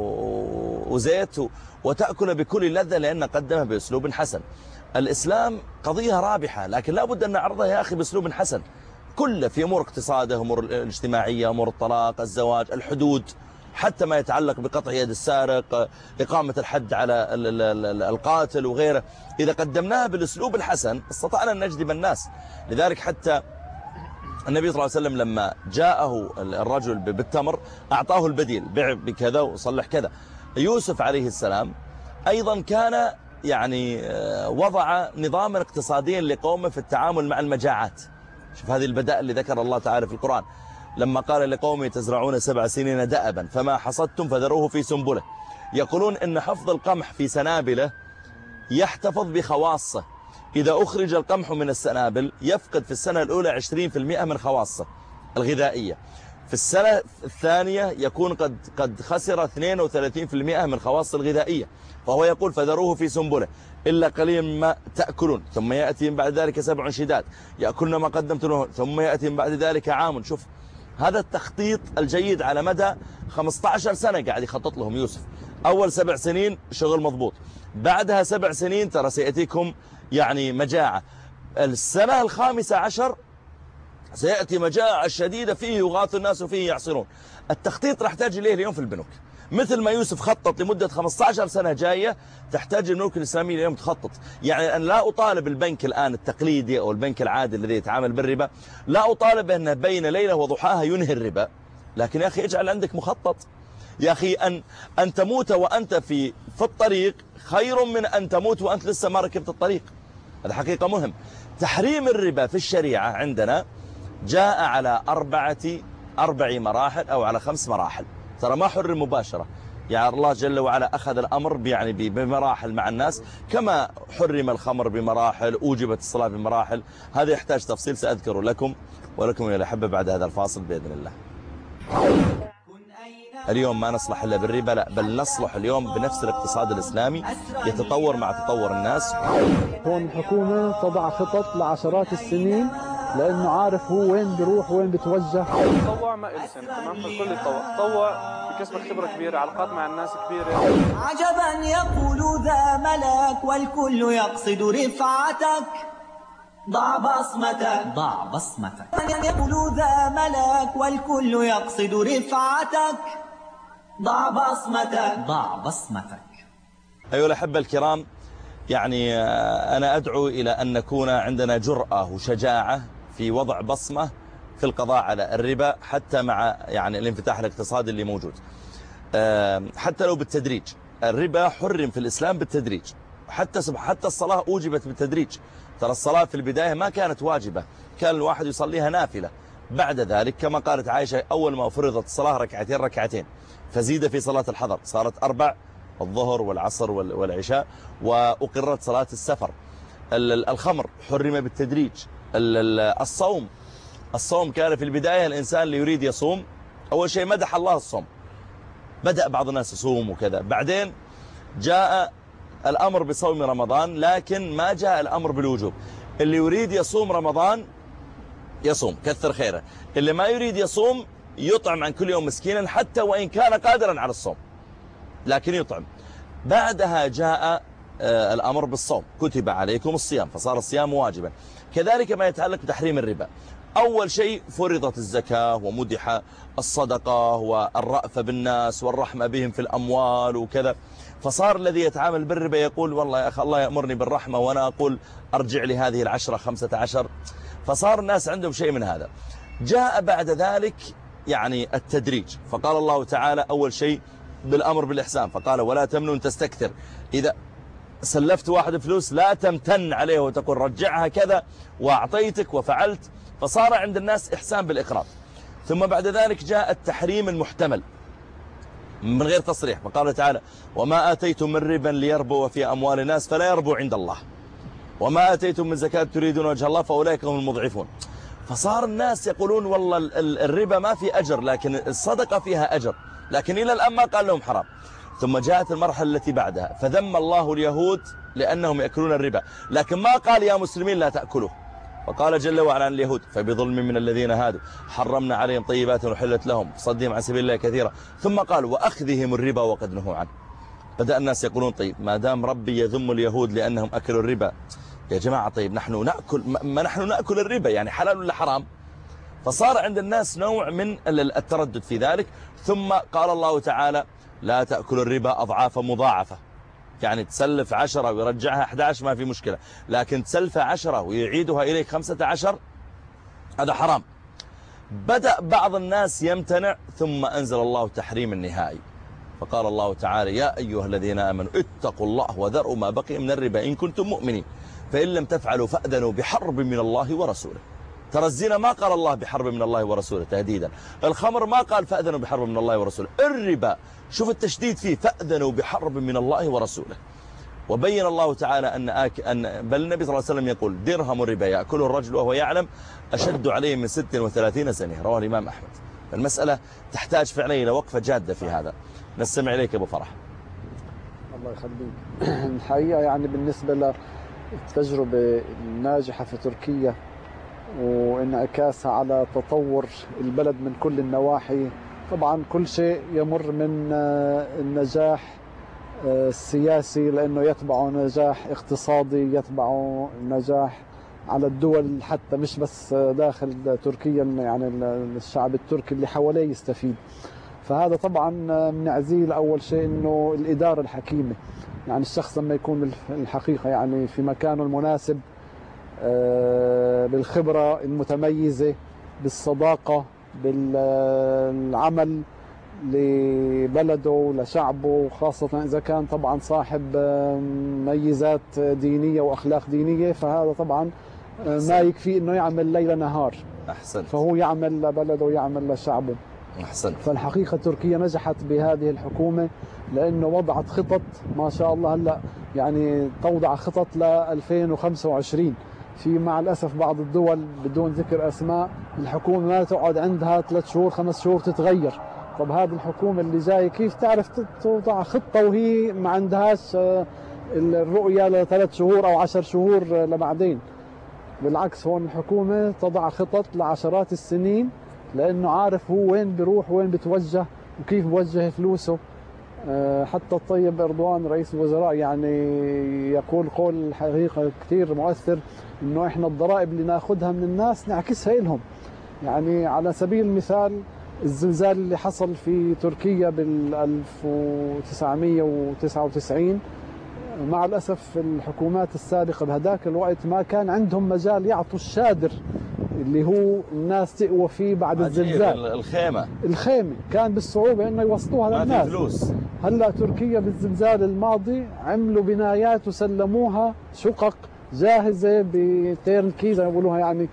وزيت وتأكل بكل لذة لأنه قدمه بأسلوب حسن. الإسلام قضية رابحة، لكن لا بد أن نعرضها يا أخي بأسلوب حسن، كله في أمور اقتصاده، أمور الاجتماعية، أمور الطلاق، الزواج، الحدود، حتى ما يتعلق بقطع يد السارق، إقامة الحد على القاتل وغيره. إذا قدمناها بالأسلوب الحسن استطعنا أن نجذب الناس. لذلك حتى النبي صلى الله عليه وسلم لما جاءه الرجل بالتمر أعطاه البديل، بيع بكذا وصلح كذا. يوسف عليه السلام أيضا كان يعني وضع نظاما اقتصاديا لقومه في التعامل مع المجاعات. شوف هذه البداء اللي ذكر الله تعالى في القرآن، لما قال لقومه تزرعون سبع سنين دأبا فما حصدتم فذروه في سنبله. يقولون إن حفظ القمح في سنابله يحتفظ بخواصه، إذا أخرج القمح من السنابل يفقد في السنة الأولى عشرين بالمئة من خواصه الغذائية، في السنة الثانية يكون قد قد خسر اثنين وثلاثين بالمئة من خواصه الغذائية. فهو يقول فذروه في سنبله إلا قليلا مما تأكلون ثم يأتي من بعد ذلك سبع شداد يأكلن ما قدمتم له ثم يأتي من بعد ذلك عام. شوف هذا التخطيط الجيد على مدى خمسة عشر سنة قاعد يخطط لهم يوسف. أول سبع سنين شغل مضبوط، بعدها سبع سنين ترى سيأتيكم يعني مجاعة. السنة الخامسة عشر سيأتي مجاعة شديدة فيه يغاث الناس وفيه يعصرون. التخطيط راح تحتاج إليه اليوم في البنوك، مثل ما يوسف خطط لمدة خمسة عشر سنة جاية، تحتاج البنوك الإسلامية اليوم تخطط. يعني أن لا أطالب البنك الآن التقليدي أو البنك العادي الذي يتعامل بالربا، لا أطالب أنه بين ليلة وضحاها ينهي الربا، لكن يا أخي اجعل عندك مخطط. يا أخي أن أن تموت وأنت في في الطريق خير من أن تموت وأنت لسه ما ركبت الطريق. هذا حقيقة مهم. تحريم الربا في الشريعة عندنا جاء على أربعة أربع مراحل أو على خمس مراحل، ترى ما حرم مباشرة. يعني الله جل وعلا أخذ الأمر يعني بمراحل مع الناس، كما حرم الخمر بمراحل، أوجبت الصلاة بمراحل. هذا يحتاج تفصيل سأذكره لكم ولكم يا الأحبة بعد هذا الفاصل بإذن الله. اليوم ما نصلح إلا بالربا، لا بل نصلح اليوم بنفس الاقتصاد الإسلامي يتطور مع تطور الناس. هون الحكومة تضع خطط لعشرات السنين لأنه عارف هو وين بيروح وين بيتوجه. التطوع ما إلي سنة، تمام؟ الكل يتطوع، تطوع بكسبك خبرة كبيرة، علاقات مع الناس كبيرة. عجبا يقول ذا ملك والكل يقصد رفعتك، ضع بصمتك ضع بصمتك. يقول ذا ملك والكل يقصد رفعتك، ضع بصمتك ضع بصمتك. أيها الأحبة الكرام، يعني أنا أدعو إلى أن نكون عندنا جرأة وشجاعة في وضع بصمة في القضاء على الربا، حتى مع يعني الانفتاح الاقتصادي اللي موجود، حتى لو بالتدريج. الربا حرم في الإسلام بالتدريج، حتى حتى الصلاة أوجبت بالتدريج. ترى الصلاة في البداية ما كانت واجبة، كان الواحد يصليها نافلة. بعد ذلك كما قالت عائشة أول ما فرضت الصلاة ركعتين ركعتين، فزيد في صلاة الحضر صارت أربع، الظهر والعصر والعشاء، وأقرت صلاة السفر. الخمر حرم بالتدريج. الصوم الصوم كان في البداية الإنسان اللي يريد يصوم أول شيء مدح الله الصوم، بدأ بعض الناس يصوم وكذا. بعدين جاء الأمر بصوم رمضان، لكن ما جاء الأمر بالوجوب. اللي يريد يصوم رمضان يصوم كثر خيره، اللي ما يريد يصوم يطعم عن كل يوم مسكينا حتى وإن كان قادرا على الصوم، لكن يطعم. بعدها جاء الأمر بالصوم، كتب عليكم الصيام، فصار الصيام واجبا. كذلك ما يتعلق بتحريم الربا، أول شيء فرضت الزكاة ومدح الصدقة والرأفة بالناس والرحمة بهم في الأموال وكذا، فصار الذي يتعامل بالربا يقول والله يا أخي الله يأمرني بالرحمة وأنا أقول أرجع لي هذه العشرة خمسة عشر، فصار الناس عندهم شيء من هذا. جاء بعد ذلك يعني التدريج، فقال الله تعالى أول شيء بالأمر بالإحسان، فقال ولا تمنن تستكثر، إذا سلفت واحد فلوس لا تمتن عليه وتقول رجعها كذا وأعطيتك وفعلت، فصار عند الناس إحسان بالإقراض. ثم بعد ذلك جاء التحريم المحتمل من غير تصريح، فقال تعالى وما آتيتم من ربا ليربو في أموال الناس فلا يربو عند الله، وما آتيتم من زكاة تريدون وجه الله فأولئك هم المضعفون. فصار الناس يقولون والله الربا ما في أجر، لكن الصدقة فيها أجر، لكن إلى الآن ما قال لهم حرام. ثم جاءت المرحلة التي بعدها فذم الله اليهود لأنهم يأكلون الربا، لكن ما قال يا مسلمين لا تأكلوه، وقال جل وعلا عن اليهود فبظلم من الذين هادوا حرمنا عليهم طيبات وحلت لهم صدهم عن سبيل الله كثيرا، ثم قال وأخذهم الربا وقد نهوا عنه. بدأ الناس يقولون طيب ما دام ربي يذم اليهود لأنهم أكلوا الربا، يا جماعة طيب نحن نأكل ما نحن نأكل الربا، يعني حلال ولا حرام؟ فصار عند الناس نوع من التردد في ذلك. ثم قال الله تعالى لا تأكلوا الربا أضعافا مضاعفة، يعني تسلف عشرة ويرجعها أحد عشر ما في مشكلة، لكن تسلفها عشرة ويعيدها إليك خمسة عشر هذا حرام. بدأ بعض الناس يمتنع، ثم أنزل الله تحريم النهائي، فقال الله تعالى يا أيها الذين آمنوا اتقوا الله وذروا ما بقي من الربا إن كنتم مؤمنين فإن لم تفعلوا فأذنوا بحرب من الله ورسوله. ترى الزنا ما قال الله بحرب من الله ورسوله تهديدا، الخمر ما قال فأذنوا بحرب من الله ورسوله، الربا شوف التشديد فيه فأذنوا بحرب من الله ورسوله. وبين الله تعالى أن, آك أن بل النبي صلى الله عليه وسلم يقول درهم الربا يأكله الرجل وهو يعلم أشد عليه من ست وثلاثين سنة، رواه الإمام أحمد. المسألة تحتاج فعلا إلى وقفة جادة في هذا. نستمع إليك أبو فرح. الله يخليك. الحقيقة يعني بالنسبة للتجربة الناجحة في تركيا وانعكاسها على تطور البلد من كل النواحي، طبعا كل شيء يمر من النجاح السياسي لأنه يتبعه نجاح اقتصادي، يتبعه نجاح على الدول حتى مش بس داخل تركيا، يعني الشعب التركي اللي حواليه يستفيد. فهذا طبعا بنعزيه أول شيء إنه الإدارة الحكيمة، يعني الشخص لما يكون الحقيقة يعني في مكانه المناسب، بالخبرة المتميزة، بالصداقة، بالعمل لبلده لشعبه، خاصة إذا كان طبعا صاحب ميزات دينية وأخلاق دينية، فهذا طبعا ما يكفي إنه يعمل ليل نهار. أحسنت. فهو يعمل لبلده ويعمل لشعبه. أحسنت. فالحقيقة تركيا نجحت بهذه الحكومة لأنه وضعت خطط ما شاء الله. هلا يعني توضع خطط ل ألفين وخمسة وعشرين. في مع الأسف بعض الدول بدون ذكر أسماء الحكومة ما تقعد عندها ثلاث شهور خمس شهور تتغير. طب هذه الحكومة اللي جاي كيف تعرف توضع خطة وهي ما عندهاش الرؤية لثلاث شهور أو عشر شهور لبعدين؟ بالعكس، هون الحكومة تضع خطط لعشرات السنين، لأنه عارف هو وين بيروح وين بتوجه وكيف بوجه فلوسه. حتى الطيب أردوغان رئيس الوزراء يعني يقول قول الحقيقة كثير مؤثر، إنه إحنا الضرائب اللي ناخذها من الناس نعكسها لهم. يعني على سبيل المثال الزلزال اللي حصل في تركيا بال ألف وتسعمئة وتسعة وتسعين، مع الأسف الحكومات السابقة بهداك الوقت ما كان عندهم مجال يعطوا الشادر اللي هو الناس تقوى فيه بعد الزلزال. الخيمة الخيمة كان بالصعوبة إنه يوصلوها للناس. ما في فلوس. هلا تركيا بالزلزال الماضي عملوا بنايات وسلموها شقق جاهزة بتيرنكي زي ما بيقولوها، يعني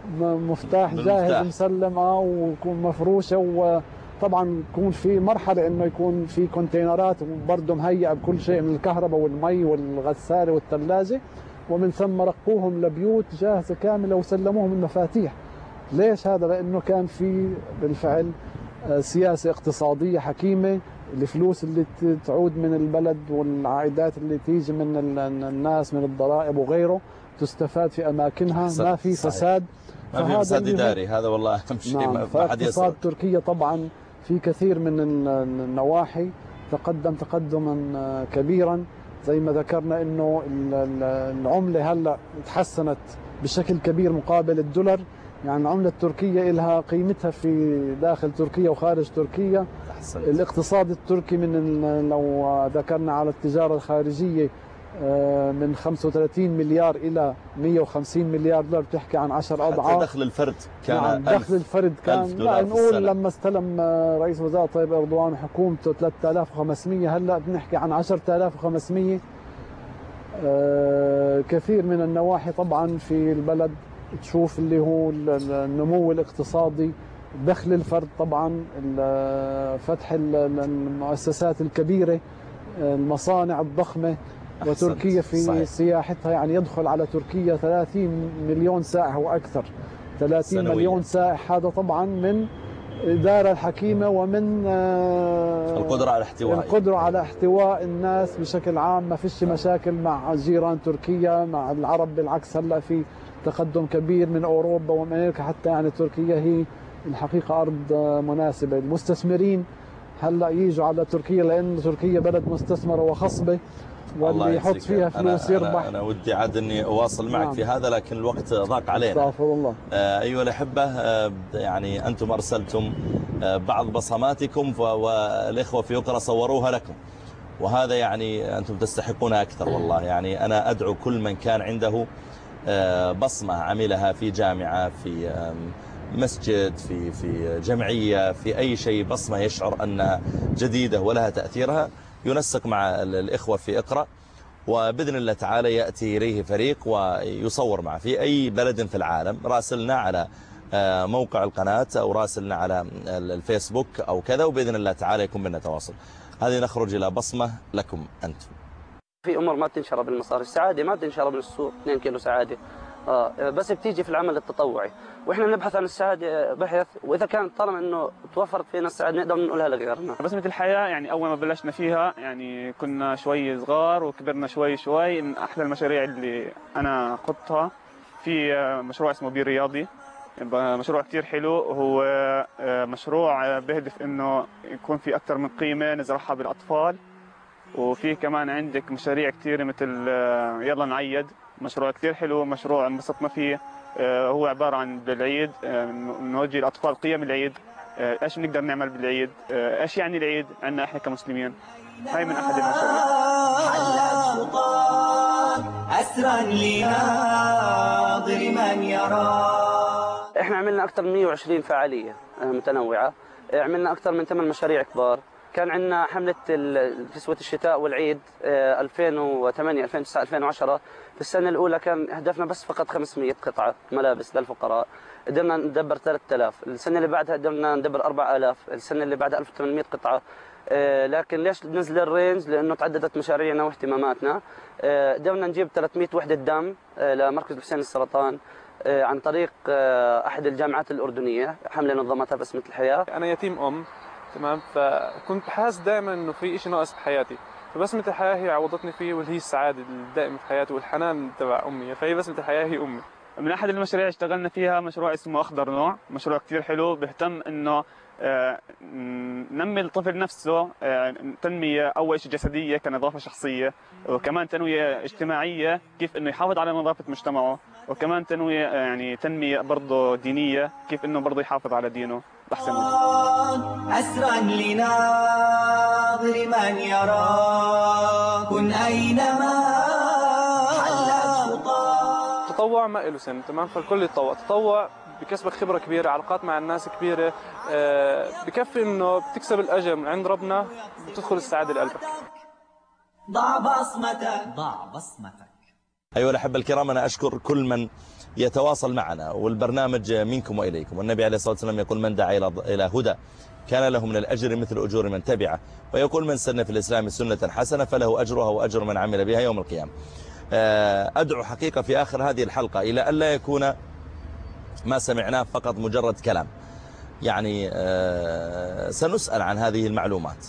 مفتاح جاهز مسلم اه ويكون مفروشة، وطبعا يكون في مرحلة إنه يكون في كونتينرات وبرضه مهيئة بكل شيء من الكهرباء والمي والغسالة والثلاجة، ومن ثم رقوهم لبيوت جاهزة كاملة وسلموهم المفاتيح. ليش هذا؟ لأنه كان في بالفعل سياسة اقتصادية حكيمة. الفلوس اللي تعود من البلد والعائدات اللي تيجي من الناس من الضرائب وغيره تستفاد في أماكنها، ما في فساد، ما في فساد إداري. هذا والله أهم شيء. نعم. ما حد يسأل. اقتصاد تركيا طبعا في كثير من النواحي تقدم تقدما كبيرا، زي ما ذكرنا انه العمله هلا تحسنت بشكل كبير مقابل الدولار. يعني العمله التركيه لها قيمتها في داخل تركيا وخارج تركيا. أحسنت. الاقتصاد التركي من لو ذكرنا على التجاره الخارجيه من خمسة وثلاثين مليار الى مئة وخمسين مليار دولار، بتحكي عن عشر اضعاف. دخل الفرد كان نعم دخل الفرد كان لا نقول لما استلم رئيس وزراء طيب أردوغان وحكومته ثلاثة آلاف وخمسمئة، هلا بنحكي عن عشرة آلاف وخمسمئة. آه كثير من النواحي طبعا في البلد تشوف اللي هو النمو الاقتصادي، دخل الفرد طبعا، فتح المؤسسات الكبيرة، المصانع الضخمة. وتركيا في صحيح. سياحتها يعني يدخل على تركيا ثلاثين مليون سائح وأكثر. ثلاثين سنوية. مليون سائح، هذا طبعا من إدارة الحكيمة ومن القدرة على احتواء القدرة على احتواء الناس بشكل عام. ما فيش مشاكل مع جيران تركيا، مع العرب بالعكس. هلا في تقدم كبير من أوروبا وأمريكا حتى. يعني تركيا هي الحقيقة أرض مناسبة. المستثمرين هلا ييجوا على تركيا لأن تركيا بلد مستثمرة وخصبة، واللي يحط فيها فلوس أنا يربح. أنا, أنا ودي عاد أني أواصل معك نعم. في هذا، لكن الوقت ضاق علينا. استغفر الله. آه أيها الأحبة، آه يعني أنتم أرسلتم آه بعض بصماتكم والإخوة في أوكرا صوروها لكم، وهذا يعني أنتم تستحقون أكثر والله. يعني أنا أدعو كل من كان عنده آه بصمة عملها في جامعة، في آه مسجد، في في جمعية، في أي شيء، بصمة يشعر أنها جديدة ولها تأثيرها، ينسق مع الإخوة في اقرأ، وبإذن الله تعالى يأتي إليه فريق ويصور معه في أي بلد في العالم. راسلنا على موقع القناة أو راسلنا على الفيسبوك أو كذا، وبإذن الله تعالى يكون بيننا تواصل. هذه نخرج إلى بصمة لكم أنتم. في أمور ما بتنشر بالمصاري، السعادة ما بتنشر من السوق. اثنين كيلو سعادة آه بس بتيجي في العمل التطوعي، واحنا بنبحث عن السعاده بحث، واذا كانت طالما انه توفرت فينا السعاده نقدر نقولها لغيرنا. بسمة الحياه يعني اول ما بلشنا فيها يعني كنا شوي صغار وكبرنا شوي شوي. من احلى المشاريع اللي انا خضتها في مشروع اسمه بير رياضي، مشروع كثير حلو. هو مشروع بيهدف انه يكون في اكثر من قيمه نزرعها بالاطفال، وفي كمان عندك مشاريع كثيره مثل يلا نعيد، مشروع كثير حلو، مشروع انبسطنا فيه. هو عبارة عن بالعيد نوجه الأطفال قيم العيد، ايش بنقدر نعمل بالعيد، ايش يعني العيد عندنا احنا كمسلمين. هاي من احد المشاريع. أسرا لناظر من يرى. احنا عملنا اكثر من مئة وعشرين فعالية متنوعة، عملنا اكثر من ثمان مشاريع كبار. كان عندنا حملة كسوة الشتاء والعيد ألفين وثمانية ألفين وتسعة ألفين وعشرة. في السنة الأولى كان هدفنا بس فقط خمسمئة قطعة ملابس للفقراء، قدرنا ندبر ثلاثة آلاف. السنة اللي بعدها قدرنا ندبر أربعة آلاف، السنة اللي بعدها ألف وثمانمئة قطعة. لكن ليش نزل الرينج؟ لأنه تعددت مشاريعنا واهتماماتنا. قدرنا نجيب ثلاثمئة وحدة دم لمركز الحسين للسرطان عن طريق أحد الجامعات الأردنية، حملة نظمتها باسمة الحياة. أنا يتيم أم، تمام، فكنت حاسس دائما إنه في شيء ناقص بحياتي، فبسمة الحياة هي عوضتني فيه، واللي هي السعادة الدائمة في حياتي والحنان تبع أمي، فهي بسمة الحياة هي أمي. من أحد المشاريع اشتغلنا فيها مشروع اسمه أخضر نوع، مشروع كثير حلو بيهتم إنه ننمي الطفل نفسه تنمية أول شيء جسدية كنظافة شخصية، وكمان تنمية اجتماعية كيف إنه يحافظ على نظافة مجتمعه، وكمان تنمية يعني تنمية برضه دينية كيف إنه برضه يحافظ على دينه بأحسن وجه. أسرا لناظر من يرى كن أينما حلت خطاه. التطوع ما له سن، تمام، فالكل يتطوع. تطوع بكسبك خبرة كبيرة، علاقات مع الناس كبيرة، أه بكفي إنه بتكسب الأجر من عند ربنا، بتدخل السعادة لقلبك. ضع بصمتك ضع بصمتك. أيها الأحبة الكرام، أنا أشكر كل من يتواصل معنا، والبرنامج منكم وإليكم. والنبي عليه الصلاة والسلام يقول من دعا إلى هدى كان له من الأجر مثل أجور من تبعه، ويقول من سن في الإسلام سنة حسنة فله أجرها وأجر من عمل بها يوم القيامة. أدعو حقيقة في آخر هذه الحلقة إلى ألا يكون ما سمعناه فقط مجرد كلام، يعني سنسأل عن هذه المعلومات،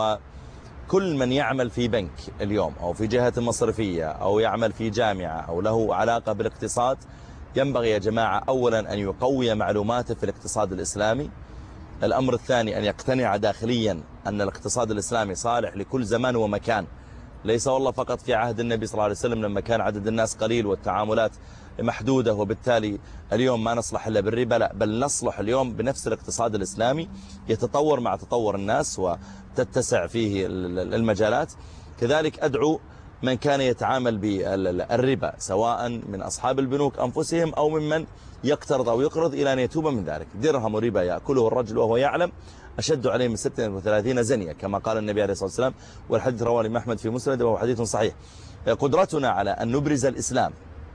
وكل من يعمل في بنك اليوم أو في جهة مصرفية أو يعمل في جامعة أو له علاقة بالاقتصاد ينبغي يا جماعة أولا أن يقوي معلوماته في الاقتصاد الإسلامي. الأمر الثاني أن يقتنع داخليا أن الاقتصاد الإسلامي صالح لكل زمان ومكان، ليس والله فقط في عهد النبي صلى الله عليه وسلم لما كان عدد الناس قليل والتعاملات محدودة وبالتالي اليوم ما نصلح إلا بالربا، لا، بل نصلح اليوم بنفس الاقتصاد الإسلامي يتطور مع تطور الناس وتتسع فيه المجالات. كذلك أدعو من كان يتعامل بالربا سواء من أصحاب البنوك أنفسهم أو ممن يقترض أو يقرض إلى أن يتوب من ذلك. درهم ربا يأكله الرجل وهو يعلم أشد عليه من ستة وثلاثين زنية كما قال النبي عليه الصلاة والسلام، والحديث رواه الإمام أحمد في مسند وهو حديث صحيح. قدرتنا على أن نبرز الإسلام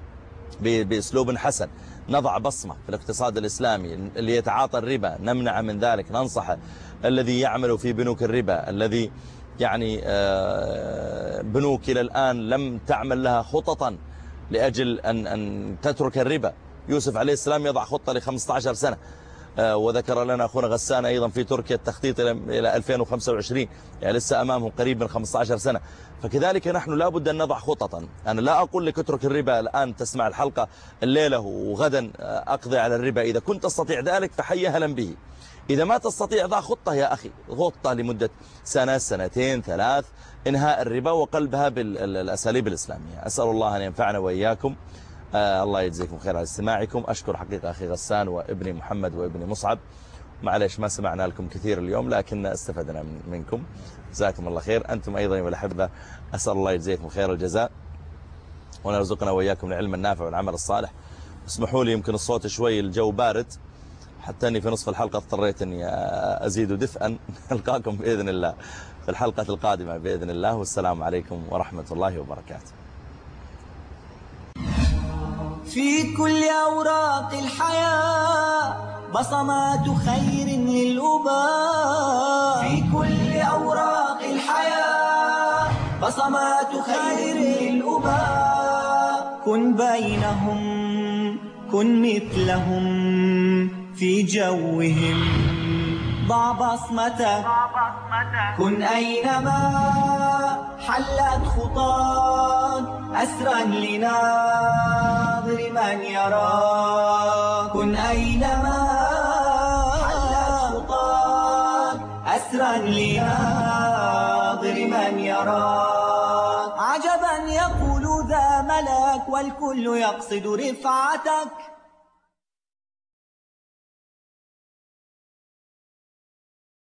بأسلوب حسن، نضع بصمة في الاقتصاد الإسلامي، اللي يتعاطى الربا نمنع من ذلك، ننصحه، الذي يعمل في بنوك الربا، الذي يعني بنوك إلى الآن لم تعمل لها خططا لأجل أن, أن تترك الربا. يوسف عليه السلام يضع خطة لخمسة عشر سنة، وذكر لنا أخونا غسان أيضا في تركيا التخطيط إلى ألفين وخمسة وعشرين، يعني لسه أمامهم قريب من خمسة عشر سنة. فكذلك نحن لابد أن نضع خططا. أنا لا أقول لك اترك الربا الآن تسمع الحلقة الليلة وغدا أقضي على الربا، إذا كنت تستطيع ذلك فحي هلا به. إذا ما تستطيع ضع خطة يا أخي، خطة لمدة سنة سنتين ثلاث إنهاء الربا وقلبها بالأساليب الإسلامية. أسأل الله أن ينفعنا وإياكم. آه الله يجزيكم خير على استماعكم. أشكر حقيقة أخي غسان وابني محمد وابني مصعب، معلش ما سمعنا لكم كثير اليوم لكن استفدنا من منكم، جزاكم الله خير. أنتم أيضا يا الأحبة أسأل الله يجزيكم خير الجزاء ونرزقنا وإياكم العلم النافع والعمل الصالح. اسمحوا لي يمكن الصوت شوي الجو بارد، حتى أني في نصف الحلقة اضطريت أني أزيد دفئا. نلقاكم بإذن الله في الحلقة القادمة بإذن الله، والسلام عليكم ورحمة الله وبركاته. في كل أوراق الحياة بصمات خير للأباء، في كل أوراق الحياة بصمات خير للأباء. كن بينهم كن مثلهم في جوهم، ضع بصمتك كن أينما حلت خطاك. أسرا لناظر من يراك كن أينما حلت خطاك. أسرا لناظر من يراك عجبا يقول ذا ملك والكل يقصد رفعتك.